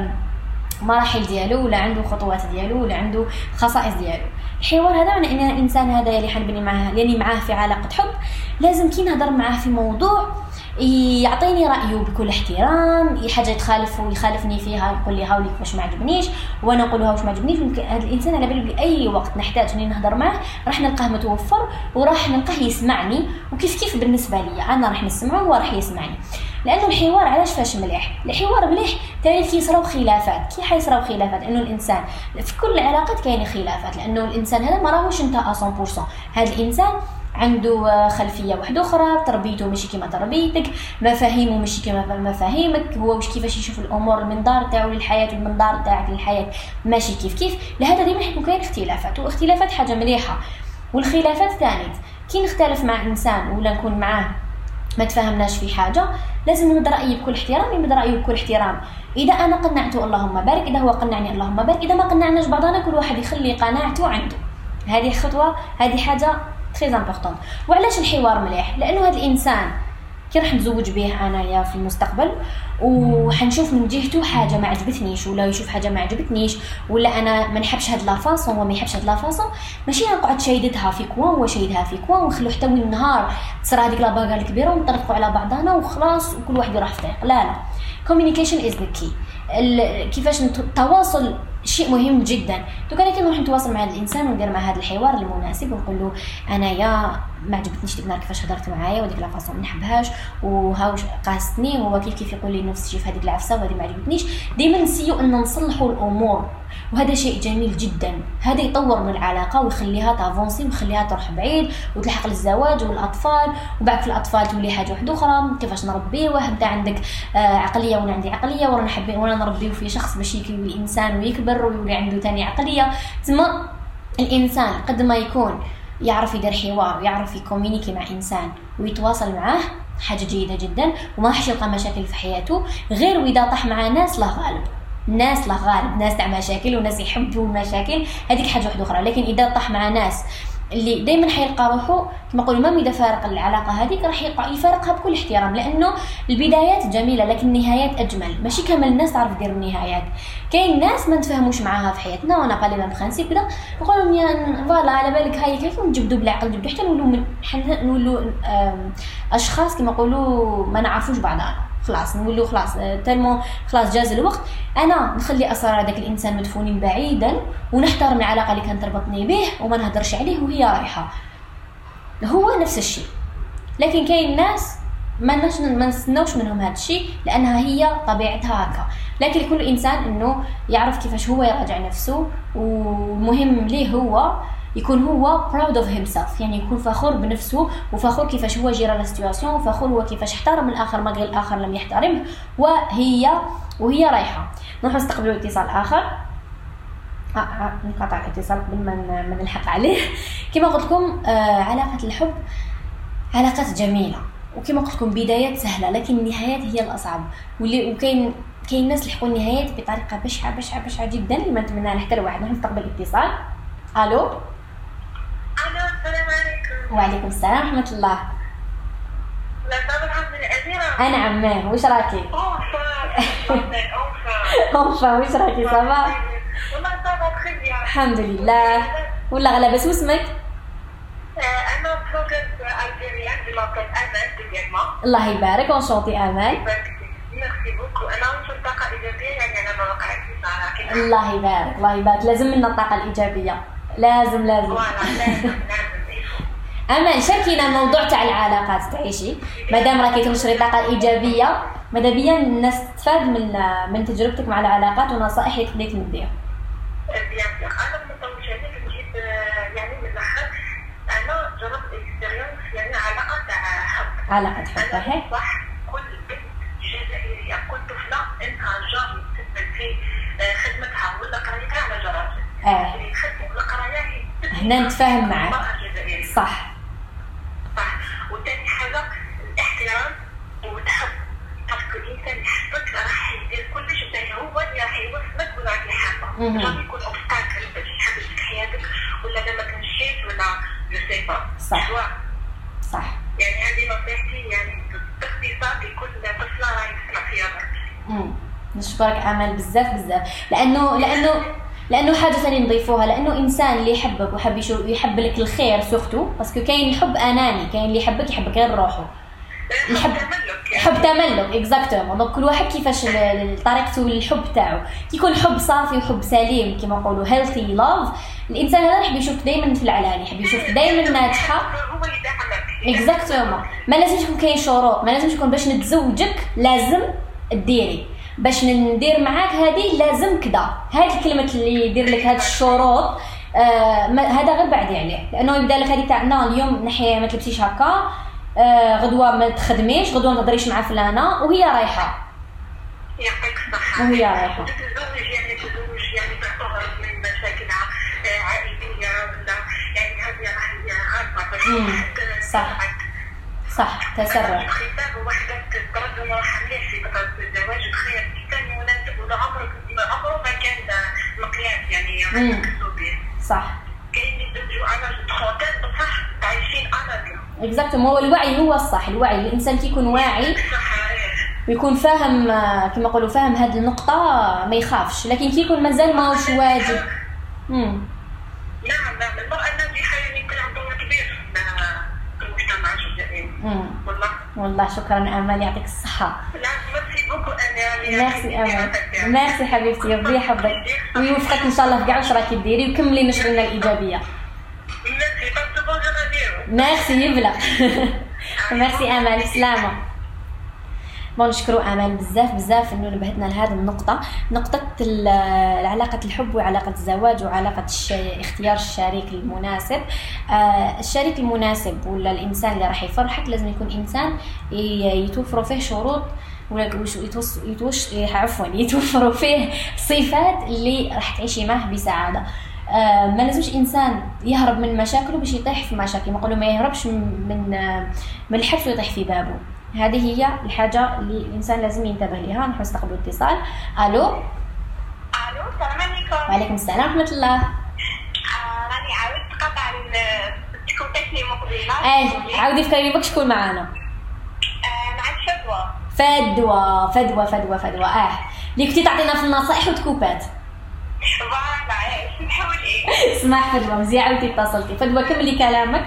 مراحل ديالو، ولا عنده خطوات ديالو، ولا عنده خصائص ديالو. الحوار هذا معناه ان الانسان هذا اللي حنبني معاه اللي معاه في علاقه حب لازم كي نهضر معاه في موضوع يعطيني رايه بكل احترام، حاجه يتخالف ويخالفني فيها يقول لي هاوليك واش ما عجبنيش وانا نقول له واش ما عجبنيش. هذا الانسان على بالي باي وقت نحتاج اني نهضر معاه راح نلقاه متوفر وراح نلقاه يسمعني، وكيف كيف بالنسبه لي انا راح نسمعه وهو راح يسمعني. لانه الحوار علاش فاش مليح؟ الحوار مليح تاني كي يصراو خلافات. كي حيصراو خلافات انه الانسان في كل العلاقات كاين خلافات، لانه الانسان هذا ما راهوش انت مية بالمية. هذا الانسان عنده خلفيه واحده اخرى، تربيته ماشي كما تربيتك، مفاهيمه ماشي كما مفاهيمك، هو واش كيفاش يشوف الامور المنظار تاعو للحياه والمنظار تاعك للحياه ماشي كيف كيف. لهذا ديما حيكون كاين اختلافات، واختلافات حاجه مليحه. والخلافات ثاني كي نختلف مع انسان ولا نكون معاه ما تفاهمناش في حاجه لازم نرد رايي بكل احترام، يمد رايه بكل احترام. اذا انا قنعته اللهم بارك، اذا هو قنعني اللهم بارك، اذا ما قنعناش بعضنا كل واحد يخلي قناعته عنده. هذه خطوه، هذه حاجه تري امبورطون. وعلاش الحوار مليح؟ لانه هذا الانسان كي راح نتزوج به انايا في المستقبل وحنشوف من جهته حاجه ما عجبتنيش ولا يشوف حاجه ما عجبتنيش ولا انا ما نحبش هاد لافاصون وما يحبش هاد لافاصون، ماشي نقعد شايدتها في كوان وشايدها في كوان ونخلو حتى من النهار تصرى هذيك لاباغا الكبيره ونطرقوا على بعضنا وخلاص وكل واحد يروح في طريق. لا لا، communication is the key. كيفاش التواصل شيء مهم جدا. دوك انا كي نروح نتواصل مع هذا الانسان وندير مع هذا الحوار المناسب ونقول له انايا ما عجبتنيش ديك النهار كيفاش هضرت معايا وديك لافاصون ما نحبهاش وهاوش قاستني وهو كيف كيف يقول لي نفس الشيء في هذيك العفسه وهذه ما عجبتنيش. ديما نسيو ان نصلحوا الامور، وهذا شيء جميل جدا. هذا يطور من العلاقه ويخليها تافونسي ويخليها تروح بعيد وتلحق للزواج والاطفال، وبعد في الاطفال تولي حاجه واحده اخرى كيفاش نربيوه. انت عندك آه عقليه وانا عندي عقليه ورانا حابين وانا نربيو في شخص باش يكون انسان ويكبر ويولي عنده ثاني عقليه. تما الانسان قد ما يكون يعرف يدير حوار ويعرف يكومينيكي مع انسان ويتواصل معاه حاجه جيده جدا، وما راح يلقى مشاكل في حياته غير واذا طاح مع ناس لا غالب. ناس لا غالب، ناس تاع مشاكل وناس يحبوا المشاكل، هذيك حاجه واحده اخرى. لكن اذا طاح مع ناس اللي دائما حيلقى روحه كما نقولوا ما اذا فارق العلاقه هذيك راح يفارقها بكل احترام، لانه البدايات جميله لكن النهايات اجمل. ماشي كامل الناس تعرف دير النهايات. كاين ناس ما نتفاهموش معاها في حياتنا وانا قالبا برانسيب كذا نقول لهم يا فوالا على بالك هاي كيف نجبدوا بالعقل نجبدوا حتى نولوا نولوا اشخاص كما نقولوا ما نعرفوش بعضنا. خلاص نقولوا خلاص تلمو خلاص جاز الوقت انا نخلي اسرار هذاك الانسان مدفونين بعيدا ونحترم العلاقه اللي كانت تربطني به وما نهدرش عليه وهي رايحه. هو نفس الشيء. لكن كاين ناس ما نش ما نستناوش منهم هذا الشيء لانها هي طبيعتها هكا. لكن لكل انسان انه يعرف كيفاش هو يراجع نفسه، والمهم ليه هو يكون هو proud of himself، يعني يكون فخور بنفسه وفخور كيفاش هو جرى لا سيتواسيون وفخور هو كيفاش احترم الاخر ما غير الاخر لم يحترمه وهي وهي رايحه. نروح نستقبلوا اتصال اخر. اه اه نقطع الاتصال قبل ما من نلحق عليه. كما قلت لكم آه علاقه الحب علاقات جميله، وكما قلت لكم بدايات سهله لكن النهايات هي الاصعب. واللي وكاين كاين ناس يحقوا النهايات بطريقه بشعه بشعه بشعه جدا اللي ما نتمنى حتى لواحد. نروح نستقبل الاتصال. الو الو السلام عليكم. وعليكم السلام ورحمه الله. لا طبعا الحمد لله أميرة. انا عماه واش راكي؟ اوفا اوفا واش راكي صافا؟ والله صافا بخير الحمد لله. والله غلا بس واسمك؟ انا بلوغر الجيريان دي لابل امال ديالنا. الله يبارك ونشوطي امال. ميرسي بوكو. انا في الطاقه الايجابيه يعني انا ما وقعت في صراحه. الله يبارك الله يبارك. لازم لنا الطاقه الايجابيه، لازم لازم لازم امل. شاركينا الموضوع تاع العلاقات تعيشي مادام راكي تنشري الطاقه الايجابيه. ماذا بيا الناس تستفاد من من تجربتك مع العلاقات ونصائح اللي تقدري تديها. بيان انا من طول شهري نجيب يعني من الاخر انا جربت اكسبيرينس يعني علاقه تاع حب علاقه حب هي صح. كل بنت جزائريه كل طفله انها جاري تثبت في خدمتها ولا قرايتها على جارتها اه اللي يخدم ولا قرايه هنا نتفاهم معك صح صح. وثاني حاجه الاحترام وتحب باسكو الانسان يحبك راح يدير كل شيء باش هو اللي راح يوصلك ولا راح يحبك راح يكون اوبستاكل باش يحبك في حياتك ولا لما تمشيت ولا جو سي با صح صح. يعني هذه نصيحتي يعني باختصار لكل طفله راهي تسمع فيها برك. نشكرك امل بزاف بزاف لانه لانه لانه حاجه ثانيه نضيفوها لانه انسان اللي يحبك ويحب يحب لك الخير سورتو باسكو كاين الحب اناني كاين اللي يحبك يحبك غير روحه يحب حب تملك اكزاكتومون دونك كل واحد كيفاش طريقته الحب تاعو كي يكون حب صافي وحب سليم كما نقولوا هيلثي لاف الانسان هذا يحب يشوف دائما في العلاني يحب يشوف دائما ناجحه هو يدعمك اكزاكتومون ما لازمش يكون كاين شروط ما لازمش يكون باش نتزوجك لازم ديري باش ندير معاك هذه لازم كذا هذه الكلمه اللي يدير لك هاد الشروط آه هذا غير بعدي عليه لانه يبدا لك هذه تاعنا اليوم نحي ما تلبسيش هكا آه غدوه ما تخدميش غدوه ما تهضريش مع فلانه وهي رايحه يعطيك الصحه وهي رايحه تتزوج يعني تتزوج يعني تعتبر من مشاكلها عائليه ولا يعني هذه راهي عارفه صح صح تسرع الختان وحده تتردد راح مليح في فتره الزواج الخير كان مناسب ولا عمرك عمره ما كان مقياس يعني مكتوبين صح. كاين اللي يتزوجوا على ثلاثين بصح عايشين انانيا اكزاكتومون هو الوعي هو الصح الوعي الانسان كيكون واعي ويكون فاهم كما نقولوا فاهم هذه النقطه ما يخافش لكن كي يكون مازال ماهوش واجب امم نعم نعم المرأة الناجحة يعني يكون عندها كبير في المجتمع الجزائري والله والله شكرا امل يعطيك الصحه. ميرسي بوكو امل ميرسي امل ميرسي حبيبتي ربي يحفظك ويوفقك ان شاء الله في كاع واش راكي ديري وكملي نشرنا الايجابيه. ميرسي باسكو بونجور اديو ميرسي يبلغ ميرسي امل سلامه. بون نشكروا امل بزاف بزاف انه نبهتنا لهذه النقطه نقطه العلاقه الحب وعلاقه الزواج وعلاقه اختيار الشريك المناسب. آه الشريك المناسب ولا الانسان اللي راح يفرحك لازم يكون انسان يتوفروا فيه شروط ولا يتوش يتوش عفوا يتوفروا فيه صفات اللي راح تعيشي معه بسعاده. آه ما لازمش انسان يهرب من مشاكله باش يطيح في مشاكل نقولوا ما يهربش من آه من الحبس ويطيح في بابه. هذه هي الحاجة اللي الإنسان لازم ينتبه لها. نحن نستقبل اتصال. ألو ألو السلام عليكم. وعليكم السلام ورحمة الله. راني عاودت قطع تكونتاكتني مقبلة. أي عاودي فكريني بك شكون معانا. معك فدوى. فدوى فدوى فدوى فدوى آه اللي كنتي تعطينا في النصائح وتكوبات. فوالا سمحوا لي. اسمح فدوى مزيان عاودتي اتصلتي. فدوى كملي كلامك.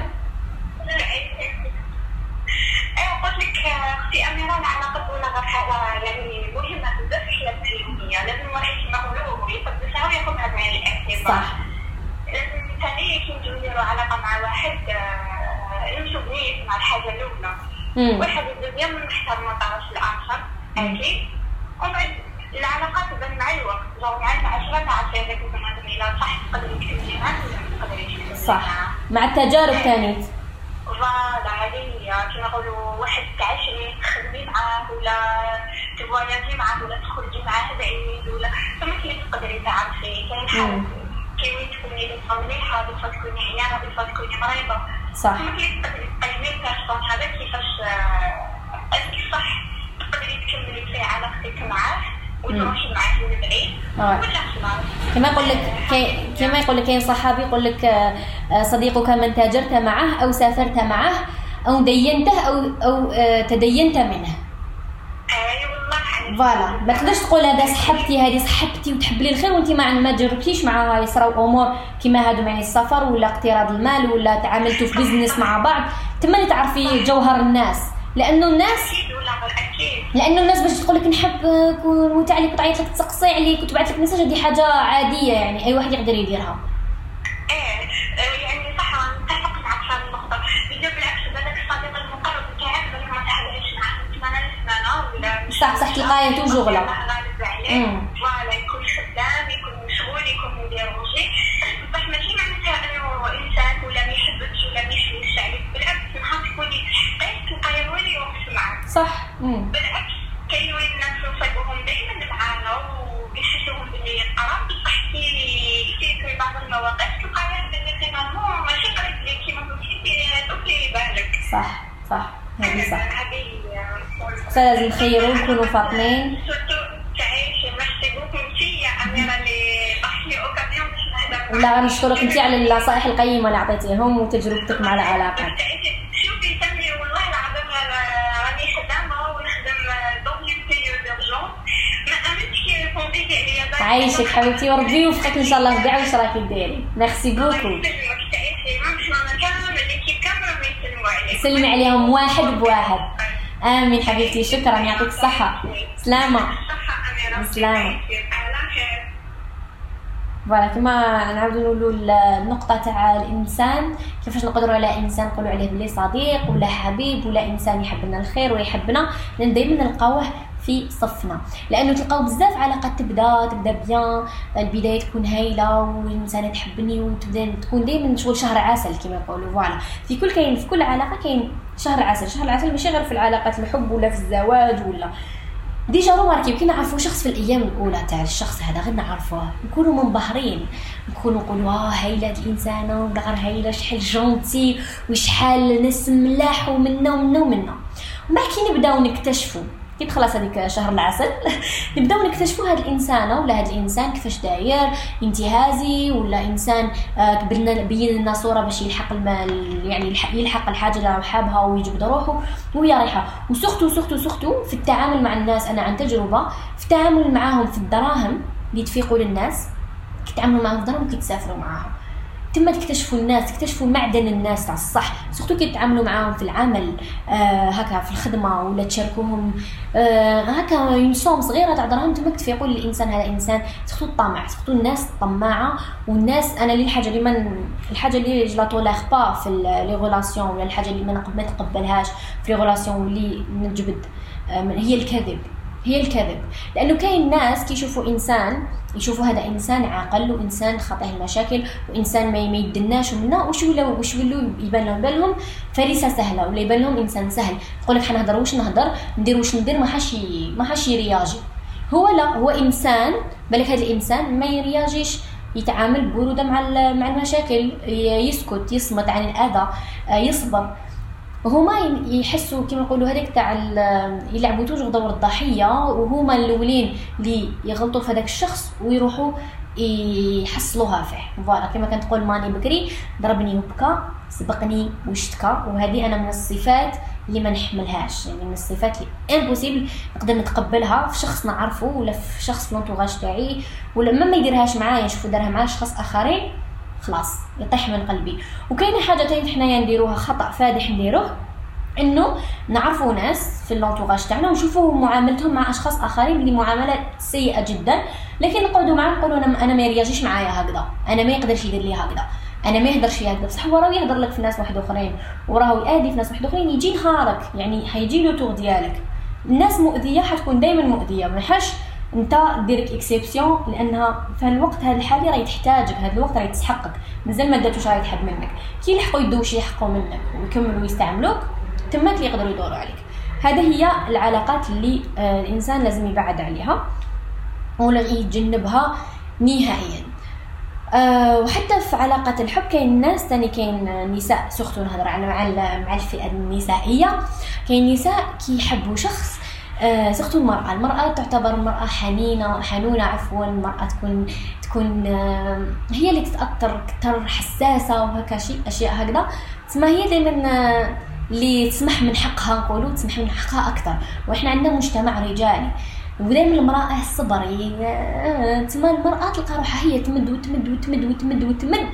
اختي أميرة العلاقة ولا يعني مهمة بزاف في حياتنا اليومية لازم الواحد يمغلوه ويقدسها وياخذها بعين الاعتبار. صح. لازم ثاني كي نجيو نديرو علاقة مع واحد نمشو بنيت مع الحاجة الأولى. واحد الدنيا نحترم طرف الآخر أكيد. ومن العلاقات تبان مع الوقت جو مع العشرة تاع عشرة كنت نهضر إلى صح تقدري تكملي معاه ولا تقدريش تكملي صح مع التجارب ثاني. فوالا هذه هي كيما نقولوا واحد تعيشي تخدمي معاه ولا تفواياجي معاه ولا تخرجي معاه بعيد ولا فما كاين تقدري تعرفي كاين حاجه كي وين تكوني مليحه بصح تكوني عيانه بصح تكوني مريضه صح فما كاين تقدري تقيمي البيرسون هذا كيفاش اسكي صح تقدري تكملي في علاقتك معاه وتروحي معاه من بعيد ولا كما يقول لك كما يقول لك كاين صحابي يقول لك صديقك من تاجرت معه او سافرت معه او دينته او او تدينت منه. اي والله فوالا ما تقدرش تقول هذا صاحبتي هذه صاحبتي وتحب لي الخير وانت ما ما جربتيش معها يصراو امور كيما هادو يعني السفر ولا اقتراض المال ولا تعاملتوا في بيزنس مع بعض تما تعرفي جوهر الناس لانه الناس لانه الناس باش تقول لك نحبك ونموت عليك وتعيط لك تسقسي عليك وتبعث لك مسج هذه حاجه عاديه يعني اي واحد يقدر يديرها. ايه يعني صح نتفق معك في هذه النقطه. اذا بالعكس بالك الصديق المقرب تاعك بالك ما تحاولش معاه ثمانية سنين ولا صح صح تلقايه توجور لا غالب عليه فوالا يكون خدام يكون مشغول يكون مديروجي بصح ماشي معناتها انه انسان ولا ما يحبكش ولا ما يحلمش عليك بالعكس نهار تكوني حقيقة تلقايه هو اللي يوقف معاك صح بالعكس كاينوا الناس نصيبوهم دائما معانا ويحسوهم باللي قراب بصح كي في بعض المواقف تلقايه باللي فينالمون ماشي قريب ليك كيما قلتي توكلي بالك صح صح هذه صح هذه لازم نخيروا نكونوا فاطمين تعيشي ميرسي بوكو انتي يا اميره اللي طاحتي اوكازيون باش نهضر ولا غنشكرك انت على النصائح القيمه اللي عطيتيهم وتجربتك مع العلاقات. شوفي سمي والله العظيم راني خدامه ونخدم دوبلي بي دورجون ما امنتش كي ريبونديتي عليا عايشك حبيبتي وربي يوفقك ان شاء الله في كاع واش راكي ديري. ميرسي بوكو. سلمي عليهم واحد بواحد. امين حبيبتي شكرا يعطيك الصحه. سلامه سلامه. فوالا كما نعاودو نقولوا النقطه تاع الانسان كيفاش نقدروا على انسان نقولوا عليه بلي صديق ولا حبيب ولا انسان يحب لنا الخير ويحبنا لان دائما نلقاوه في صفنا لانه تلقاو بزاف علاقات تبدا تبدا بيان البدايه تكون هايله والانسانه تحبني وتبدا تكون دائما شغل شهر عسل كما يقولوا. فوالا في كل كاين في كل علاقه كاين شهر عسل. شهر العسل ماشي غير في العلاقات الحب ولا في الزواج ولا ديجا روماركي كي نعرفوا شخص في الايام الاولى تاع الشخص هذا غير نعرفوه نكونوا منبهرين نكونوا نقولوا اه هايله هاد الانسانه ولا غير هايله شحال جونتي وشحال ناس ملاح ومنا ومنا ومنا وما كي نبداو نكتشفوا كي تخلص هذيك شهر العسل نبداو نكتشفوا هاد الانسانه ولا هاد الانسان كيفاش داير انتهازي ولا انسان قبلنا بين لنا صوره باش يلحق المال يعني يلحق الحاجه اللي راه حابها ويجبد روحه وهي رايحه. وسختو سختو سختو في التعامل مع الناس. انا عن تجربه في التعامل معاهم في الدراهم اللي تفيقوا للناس كيتعاملوا معاهم في الدراهم وكيتسافروا معاهم تما تكتشفوا الناس تكتشفوا معدن الناس تاع الصح سورتو كي تتعاملوا معاهم في العمل آه هكا في الخدمه ولا تشاركوهم آه هكا ينصوم صغيره تاع دراهم تما تفيقوا الانسان هذا انسان سورتو الطمع سورتو الناس الطماعه والناس انا اللي الحاجه اللي من الحاجه اللي جو لا تولير با في لي ريلاسيون ولا الحاجه اللي ما نتقبلهاش في لي ريلاسيون واللي نجبد آه هي الكذب هي الكذب لانه كاين ناس كيشوفوا انسان يشوفوا هذا انسان عاقل وانسان خاطئ المشاكل وانسان ما يدناش منه وش ولا وش ولو يبان لهم بالهم فريسه سهله ولا يبان لهم انسان سهل يقول لك حنهضر واش نهضر ندير واش ندير ما حاش ما حاش يرياجي. هو لا هو انسان بالك هذا الانسان ما يرياجيش يتعامل ببروده مع مع المشاكل يسكت يصمت عن الاذى يصبر. وهما يحسوا كما يقولوا هذيك تاع يلعبوا توجور دور الضحيه وهما الاولين اللي يغلطوا في هذاك الشخص ويروحوا يحصلوها فيه. فوالا كما كانت تقول ماني بكري ضربني وبكى سبقني واشتكى وهذه انا من الصفات اللي ما نحملهاش يعني من الصفات اللي امبوسيبل نقدر نتقبلها في شخص نعرفه ولا في شخص في لونطوراج تاعي ولا ما يديرهاش معايا نشوفوا دارها مع اشخاص اخرين خلاص يطيح من قلبي. وكاينه حاجه ثانيه حنايا نديروها خطا فادح نديروه انه نعرفوا ناس في اللونطوراج تاعنا ونشوفوا معاملتهم مع اشخاص اخرين اللي معامله سيئه جدا لكن نقعدوا معاهم نقولوا انا انا ما يرياجيش معايا هكذا انا ما يقدرش يدير لي هكذا انا ما يهدرش هكذا بصح هو راه يهضر لك في ناس واحد اخرين وراهو يادي في ناس واحد اخرين يجي نهارك يعني حيجي له تور ديالك. الناس مؤذيه حتكون دائما مؤذيه ما حاش انت ديرك اكسبسيون لانها في الوقت هذا الحالي راهي تحتاجك هذا الوقت راهي تسحقك مازال ما داتوش راهي تحب منك كي يلحقوا يدوش يحقوا منك ويكملوا يستعملوك تماك اللي يقدروا يدوروا عليك. هذه هي العلاقات اللي آه الانسان لازم يبعد عليها ولا يتجنبها نهائيا. آه وحتى في علاقات الحب كاين ناس ثاني كاين نساء سورتو نهضر على مع مع الفئه النسائيه كاين نساء كيحبوا شخص آه سورتو المرأة المرأة تعتبر مرأة حنينة حنونة عفوا المرأة تكون تكون آه هي اللي تتأثر أكثر حساسة وهكا شيء أشياء هكذا تسمى هي دائما آه اللي تسمح من حقها نقولوا تسمح من حقها أكثر. وإحنا عندنا مجتمع رجالي ودائما المرأة الصبري آه تسمى المرأة تلقى روحها هي تمد وتمد وتمد وتمد وتمد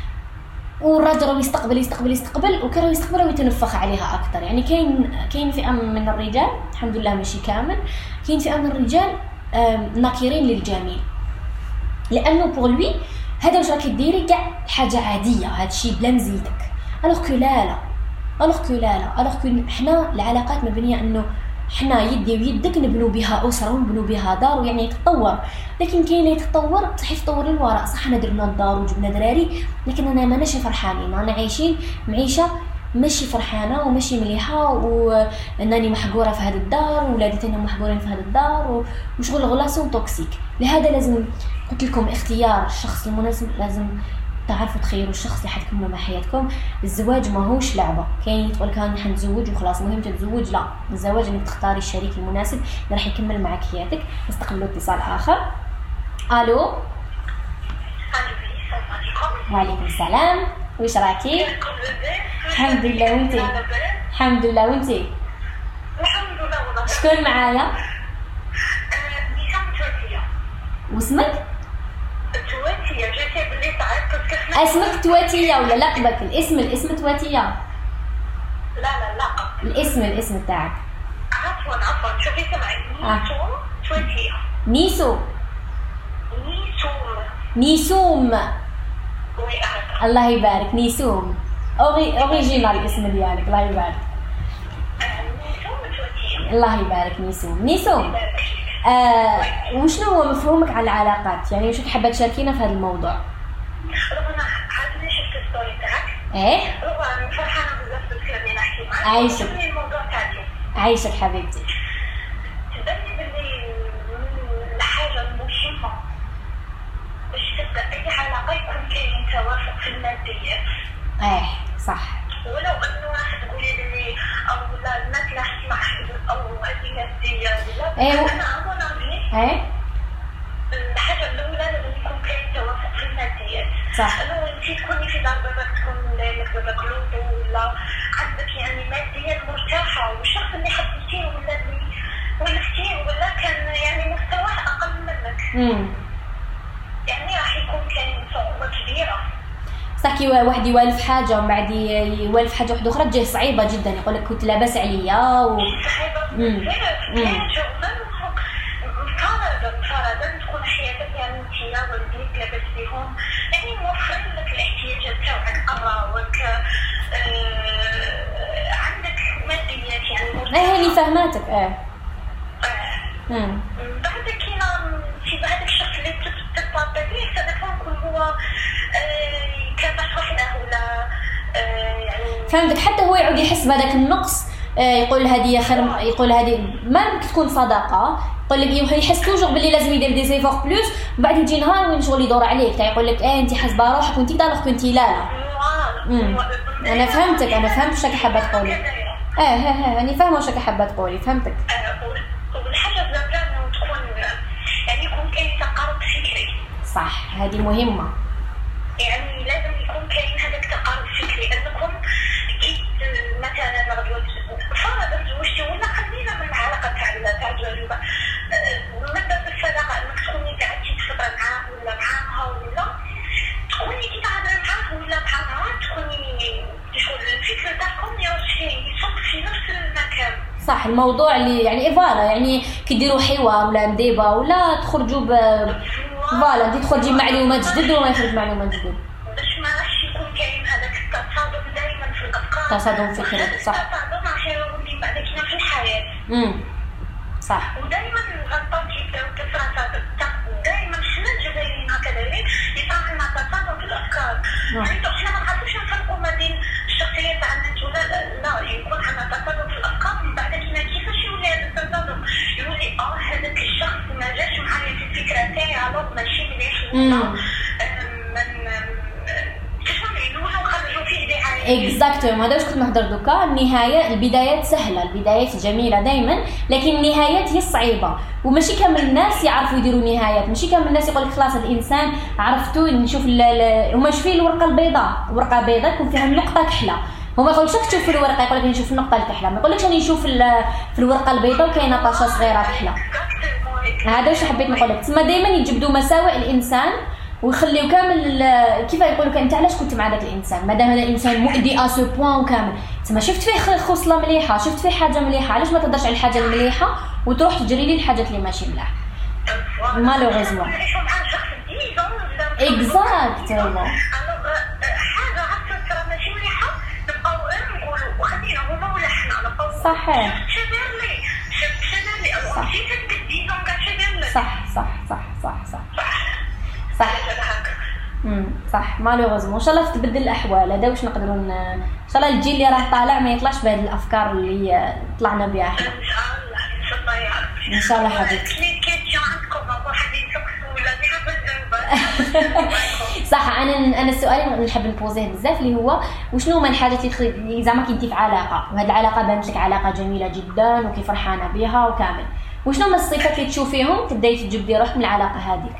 والرجل يستقبل يستقبل يستقبل وكره يستقبل ويتنفخ عليها اكثر. يعني كاين كاين فئه من الرجال الحمد لله ماشي كامل كاين فئه من الرجال ناكرين للجميل لانه بور لوي هذا واش راكي ديري كاع حاجه عاديه هذا الشيء بلا نزيدك الوغ كو لا لا الوغ كو لا لا الوغ كو حنا العلاقات مبنيه انه حنا يدي ويدك نبنوا بها اسره ونبنوا بها دار ويعني تتطور. لكن كاين اللي يتطور صح يتطور للوراء، صح حنا درنا الدار وجبنا دراري لكن انا ماناش فرحانين، انا عايشين معيشه ماشي فرحانه وماشي مليحه وانني محقوره في هذه الدار وولادي تاني محقورين في هذه الدار وشغل غلاسون توكسيك. لهذا لازم قلت لكم اختيار الشخص المناسب، لازم تعرفوا تخيروا الشخص اللي حتكملوا مع حياتكم. الزواج ماهوش لعبه، كاين يقول لك راني حنتزوج وخلاص مهم تتزوج، لا، الزواج انك تختاري الشريك المناسب اللي راح يكمل معك حياتك. نستقبلوا اتصال اخر. الو. وعليكم السلام، واش راكي؟ الحمد لله، وانتي؟ الحمد لله، وانتي؟ الحمد لله. والله شكون معايا؟ واسمك؟ تواتية. جاتي بلي تعرفت كيف اسمك تواتية ولا لقبك؟ الاسم الاسم تواتية؟ لا لا لا الاسم الاسم تاعك. عفوا عفوا شوفي سمعي. نيسوم تواتية. نيسو. نيسوم. نيسوم. وي أعرف. الله يبارك. نيسوم أوري اوريجينال الاسم ديالك، الله يبارك. نيسوم تواتية. الله يبارك. نيسوم نيسوم آه وشنو هو مفهومك على العلاقات؟ يعني وش حابه تشاركينا في هذا الموضوع؟ انا عاد شفت الستوري تاعك. ايه والله فرحانه بزاف بالكلام اللي نحكي معاك. عايشك. الموضوع تاعي عايشك حبيبتي. تبني باللي الحاجه المهمه باش تبدا اي علاقه يكون كاين توافق في الماديات. ايه صح. ولو انه راح تقولي لي او لا الناس اللي تسمع او هذه ماديه ولا ايه انا اظن ايه الحاجه الاولى لازم يكون كاين توافق في الماديات. صح. انه انت تكوني في دار باباك تكون لك باباك لوطو ولا عندك يعني ماديا مرتاحه، والشخص اللي حبيتيه ولا اللي ولفتيه ولا كان يعني مستواه اقل منك امم يعني راح يكون كاين صعوبه كبيره. صح. كي واحد يوالف حاجه ومن بعد يوالف حاجه واحده اخرى تجيه صعيبه جدا، يقول لك كنت لاباس عليا و صعيبه بزاف. مفارقه مفارقه تكون حياتك يعني انت والديك لاباس بهم، يعني موفرين لك الاحتياجات تاعك، قراوك، آه، عندك ماديات يعني. ايه هاني فهماتك. ايه امم بعد كاين في هذاك الشخص اللي تتطابق به سواء يكون هو كان وحده ولا يعني فهمتك. حتى هو يعود يحس بهذاك النقص، يقول هذه خير، يقول هذه ما ممكن تكون صداقه، يقول لك يحس توجور باللي لازم يدير دي زيفور بلوس، وبعد يجي نهار وين شغل يدور عليك تا يقول لك ايه انت حاسبه روحك وانت دالك كنت لا لا. امم انا فهمتك، انا فهمت واش راكي حابه تقولي. ايه ايه ايه انا فاهمه واش راكي حابه تقولي، فهمتك. والحاجه الزبده انه تكون يعني يكون كاين تقارب فكري. صح، هذه مهمه. يعني لازم يكون كاين هذاك التقارب الفكري، انكم كي مثلا غدوه فرضا تزوجتي ولا خلينا من العلاقه تاع تاع الزوجه مده الصداقه انك تكوني قاعدتي تفطري معاه ولا معاها ولا تكوني كي تهضري معاه ولا معاها تكوني تشوف الفكر تاعكم يصب في نفس المكان. صح. الموضوع اللي يعني فوالا يعني كيديروا حوار ولا مديبه ولا تخرجوا ب فوالا انت تخرجي معلومات جدد وما يخرج معلومات جدد باش ما راحش يكون كاين هذاك التصادم دائما في الافكار. تصادم فكري. صح. التصادم راح يولي بعد كده في الحياه. امم صح. ودائما الغلطات يبداو تصادم دائما حنا الجزائريين هكذا يصير لنا تصادم في الافكار. يعني احنا ما نعرفوش نفرقوا ما بين الشخصيه تاع الناس ولا لا يكون عندنا تصادم في الافكار، من بعد كده كيفاش يولي هذا التصادم يولي اه هذاك الشخص ما جاش معايا في الفكره تاعي على ماشي مليح ولا اكزاكتومون. هذا واش كنت نهضر دوكا. النهايه البدايات سهله، البدايات جميله دائما، لكن النهايات هي الصعيبه، وماشي كامل الناس يعرفوا يديروا نهايات. ماشي كامل الناس يقول لك خلاص الانسان عرفتو نشوف هما شوفي الورقه البيضاء، ورقه بيضاء يكون فيها النقطه كحله، هو ما يقولش لك تشوف في الورقه، يقول لك نشوف النقطه الكحله، ما يقولكش راني نشوف في الورقه البيضاء وكاينه طاشه صغيره كحله. هذا واش حبيت نقول لك. تما دائما يجبدوا مساوئ الانسان ويخليو كامل كيف يقولوا انت علاش كنت مع ذاك الانسان مادام هذا الانسان مؤذي ا سو بوين وكامل. تما شفت فيه خصله مليحه، شفت فيه حاجه مليحه، علاش ما تهضرش على الحاجه المليحه وتروح تجري لي الحاجات اللي ماشي ملاح. مالوغيزمون اكزاكتومون. حاجه عرفت ترى ماشي مليحه نبقاو نقولوا وخلينا هما ولا حنا نبقاو صحيح. شدير لي صح صح صح صح صح صح صح امم صح مالوغوزمون ان شاء الله تتبدل الاحوال. هذا واش نقدروا ان شاء الله الجيل اللي راه طالع ما يطلعش بهذه الافكار اللي طلعنا بها احنا. ان شاء الله ان شاء الله يا رب. ان شاء الله حبيبتي. صح. انا انا السؤال اللي نحب نبوزيه بزاف اللي هو وشنو هما الحاجات اللي زعما كنتي في علاقه وهذه العلاقه بانت لك علاقه جميله جدا وكيف فرحانه بها وكامل، وشنو هما الصفات اللي تشوفيهم تبداي تجبدي روحك من العلاقه هذه؟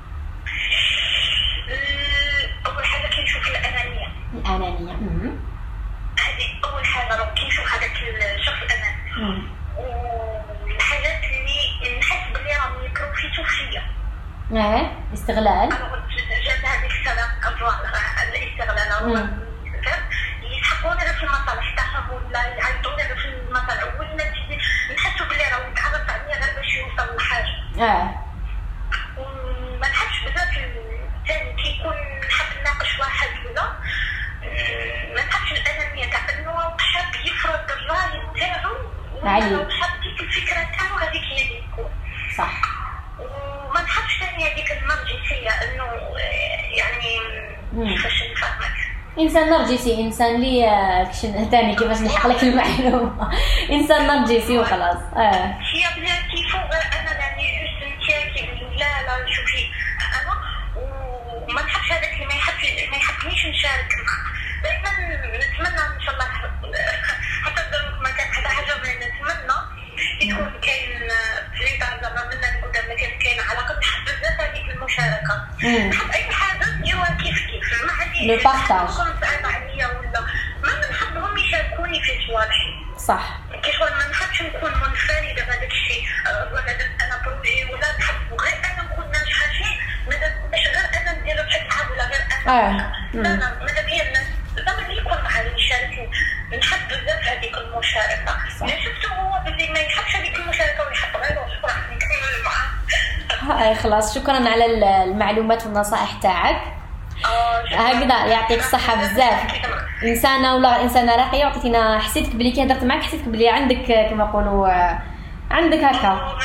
اول حاجه كنشوف الانانيه. الانانيه هذه اول حاجه. لو كنشوف هذاك الشخص الاناني والحاجات اللي نحس بلي راهم يكروفيتو فيا. اه استغلال. جات هذيك السنه الاستغلال يسحقوني في المصالح تاعهم ولا يعيطوني في المصالح ولا نحسوا بلي راهم يتعرف عليا غير باش يوصل لحاجه. اه ما نحبش بزاف الثاني كي يكون نحب نناقش واحد ولا ما نحبش الانانيه تاع انه حاب يفرض الراي تاعو ولا حاب ديك الفكره تاعو هذيك هي اللي تكون صح. وما نحبش ثاني هذيك النرجسيه انه يعني كيفاش نفهمك انسان نرجسي، انسان اللي كشن ثاني كيفاش نلحق لك المعلومه انسان نرجسي وخلاص. اه هي بلاتي فوق انا يعني جوست نتاكي لا لا شوفي انا وما نحبش هذاك اللي ما يحبش ما يحبنيش نشارك معه. دائما نتمنى ان شاء الله حتى ما كان حتى حاجه نتمنى يكون كاين في زعما منا قدام كان كاين علاقه نحب بزاف هذيك المشاركه. نحب اي حاجه نديروها كيف كيف ما عندي لو بارطاج صعيبه عليا ولا ما نحبهم يشاركوني في صوالحي. صح. كيف ما نحبش نكون منفرده بهذاك الشيء ولا انا بروجي ولا نحب غير انا نكون ناجحه شيء مش غير انا ندير بحال حاجه ولا غير انا. اه لا لا ماذا بيا الناس زعما اللي يكون معايا يشاركني. نحب بزاف هذيك المشاركه. اللي شفته هو باللي ما يحبش هذيك المشاركه ويحب غير يفرح نكمل معاه. هاي خلاص شكرا على المعلومات والنصائح تاعك. هكذا يعطيك الصحه بزاف. انسانه ولا انسانه راقيه وعطيتينا حسيتك بلي كي هضرت معك حسيتك بلي عندك كما يقولوا عندك هكا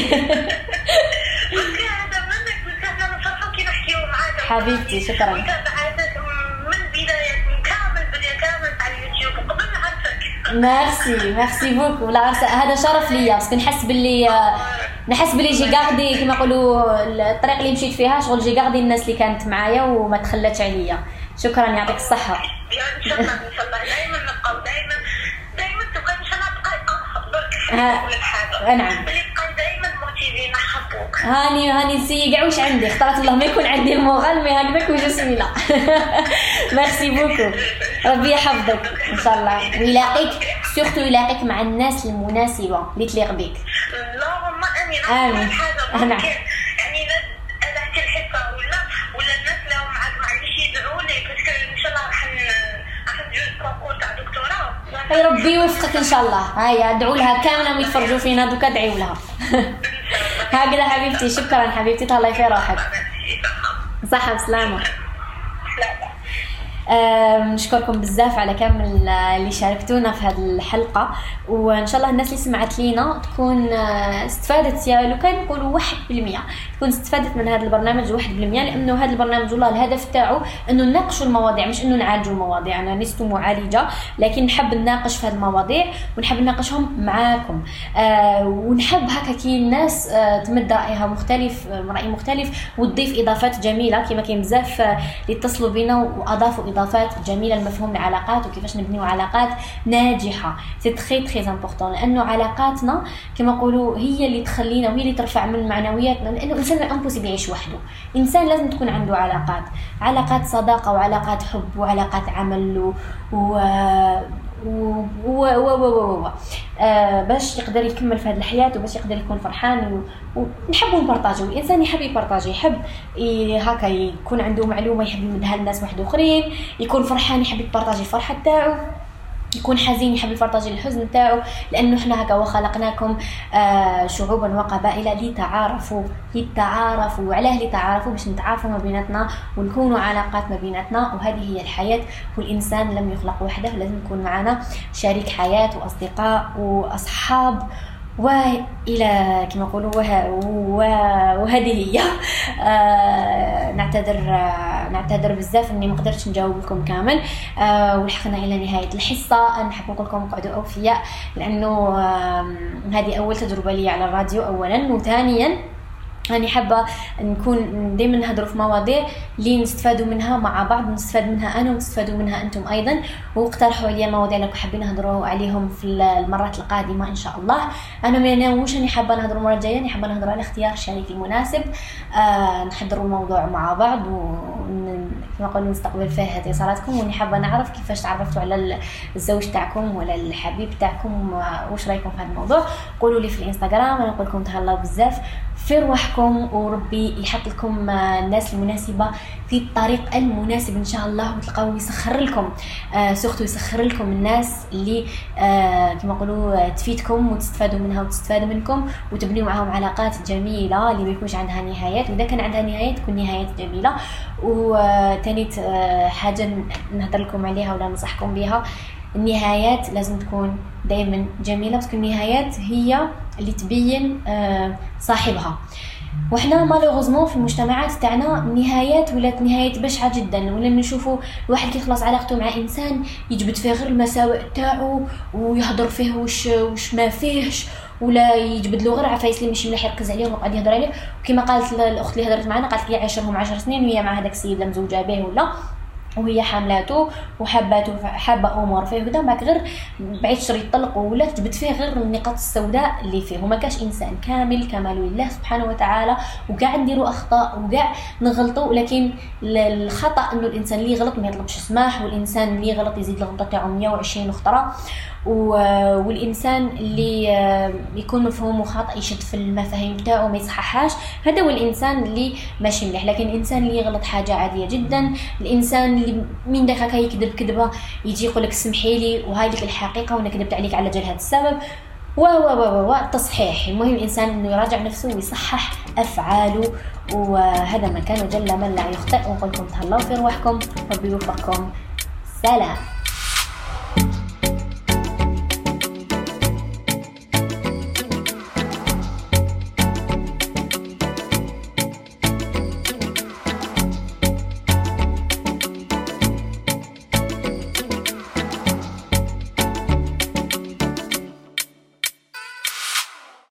حبيبتي. شكرا من بدايه كامل بدايه كامل على اليوتيوب وقبل ما عرفتك. ميرسي ميرسي بوك. ولا هذا شرف ليا بس نحس باللي نحس بلي جي غاردي كما يقولوا الطريق اللي مشيت فيها شغل جي غاردي الناس اللي كانت معايا وما تخلتش عليا. شكرا يعطيك الصحه. ان شاء الله ان شاء الله دائما نبقاو دائما دائما تبقى ان شاء الله تبقى برك نقول الحاجه. نعم تبقى دائما موتيفي نحبوك. هاني هاني نسي كاع واش عندي اختارت الله ما يكون عندي المغال مي هكذاك وجو سويلا. ميرسي بوكو. ربي يحفظك ان شاء الله ويلاقيك سورتو يلاقيك مع الناس المناسبه اللي تليق بك. اللهم امين. امين. نعم يعني انا حتى الحصه ولا ولا الناس اللي معاك معليش يدعوا لي باسكو ان شاء الله راح راح ندير كونكور تاع دكتوراه. اي ربي يوفقك ان شاء الله. هيا ادعوا لها كامله ويتفرجوا فينا دوكا ادعوا لها. هكذا حبيبتي. شكرا حبيبتي تهلاي في روحك. صحه بسلامه. نشكركم بزاف على كامل اللي شاركتونا في هذه الحلقه وان شاء الله الناس اللي سمعت لينا تكون استفادت يا لو كان نقولوا واحد بالمية تكون استفادت من هذا البرنامج واحد بالمية لانه هذا البرنامج والله الهدف تاعو انه نناقشوا المواضيع مش انه نعالجوا المواضيع. انا لست معالجه لكن نحب نناقش في هذه المواضيع ونحب نناقشهم معاكم. آه ونحب هكا كي الناس آه تمد رايها مختلف راي مختلف وتضيف اضافات جميله كما كاين بزاف اللي اتصلوا بينا واضافوا اضافات جميله لمفهوم العلاقات وكيفاش نبنيو علاقات ناجحه. سي تري تري امبورطون لانه علاقاتنا كما نقولوا هي اللي تخلينا وهي اللي ترفع من معنوياتنا لانه الانسان ما امبوسيبل يعيش وحده. انسان لازم تكون عنده علاقات علاقات صداقه وعلاقات حب وعلاقات عمل و و و و و و آه باش يقدر يكمل في هذه الحياه وباش يقدر يكون فرحان ونحبوا نبارطاجيو. الانسان يحب يبارطاجي يحب هكا يكون عنده معلومه يحب يمدها للناس واحد اخرين يكون فرحان يحب يبارطاجي الفرحه تاعو يكون حزين يحب يبارطاجي الحزن تاعو لانه احنا هكا وخلقناكم آه شعوبا وقبائل لتعارفوا لتعارفوا وعلاه لتعارفوا باش نتعارفوا ما بيناتنا ونكونوا علاقات ما بيناتنا وهذه هي الحياه. والانسان لم يخلق وحده لازم يكون معنا شريك حياه واصدقاء واصحاب والى كما نقولوا وهذه هي. آه نعتذر آه نعتذر بزاف اني ما قدرتش نجاوب لكم كامل. آه ولحقنا الى نهايه الحصه. نحب نقول لكم قعدوا اوفياء، لانه آه هذه اول تجربه لي على الراديو اولا، وثانيا أنا حابة نكون دائما نهضروا في مواضيع اللي نستفادوا منها مع بعض، نستفاد منها أنا ونستفادوا منها أنتم أيضا، واقترحوا عليا مواضيع لو حابين نهضروا عليهم في المرات القادمة إن شاء الله. أنا ما ناويش أني حابة نهضروا المرة الجاية، أنا حابة نهضروا على اختيار الشريك المناسب. آه نحضروا الموضوع مع بعض وكما قلنا نستقبل فيه اتصالاتكم، وأنا حابة نعرف كيفاش تعرفتوا على الزوج تاعكم ولا الحبيب تاعكم، واش رايكم في هذا الموضوع. قولوا لي في الانستغرام، أنا نقول لكم تهلاو بزاف في رواحكم، وربي يحط لكم الناس المناسبة في الطريق المناسب إن شاء الله، وتلقاو يسخر لكم آه سختو يسخر لكم الناس اللي آه كما نقولوا تفيدكم وتستفادوا منها وتستفادوا منكم، وتبنيوا معهم علاقات جميلة اللي ما يكونش عندها نهايات، وإذا كان عندها نهايات تكون نهايات جميلة. وثاني آه حاجة نهضر لكم عليها ولا ننصحكم بها، النهايات لازم تكون دائما جميلة، بس النهايات هي اللي تبين صاحبها. وإحنا مالوغوزمون في المجتمعات تاعنا النهايات ولات نهايات بشعة جدا، ولا نشوفوا الواحد كي يخلص علاقته مع إنسان يجبد فيه غير المساوئ تاعو ويهضر فيه وش وش ما فيهش، ولا يجبد له غير عفايس اللي ماشي مليح يركز عليهم وقاعد يهضر عليه. وكما قالت الاخت اللي هضرت معنا، قالت لي عاشرهم عشر سنين وهي مع هذاك السيد اللي مزوجه به ولا وهي حاملاته وحباته حابه امور فيه وكذا، باك غير بعيد شري يطلق ولا تجبد فيه غير النقاط السوداء اللي فيه. وما كاش انسان كامل كمال لله سبحانه وتعالى، وكاع نديروا اخطاء وكاع نغلطوا، ولكن الخطا انه الانسان اللي يغلط ما يطلبش سماح، والانسان اللي يغلط يزيد الغلطه تاعو مية وعشرين اخرى، والانسان اللي يكون مفهوم خاطئ يشد في المفاهيم تاعو ما يصححهاش، هذا هو الانسان اللي ماشي مليح. لكن الانسان اللي يغلط حاجه عاديه جدا، الانسان اللي من داك هكا يكذب كذبه يجي يقول لك سمحي لي وهاي لك الحقيقه وانا كذبت عليك على جال هذا السبب و و و التصحيح. المهم الانسان انه يراجع نفسه ويصحح افعاله، وهذا ما كان وجل من لا يخطئ. ونقول لكم تهلاو في رواحكم، ربي يوفقكم. سلام.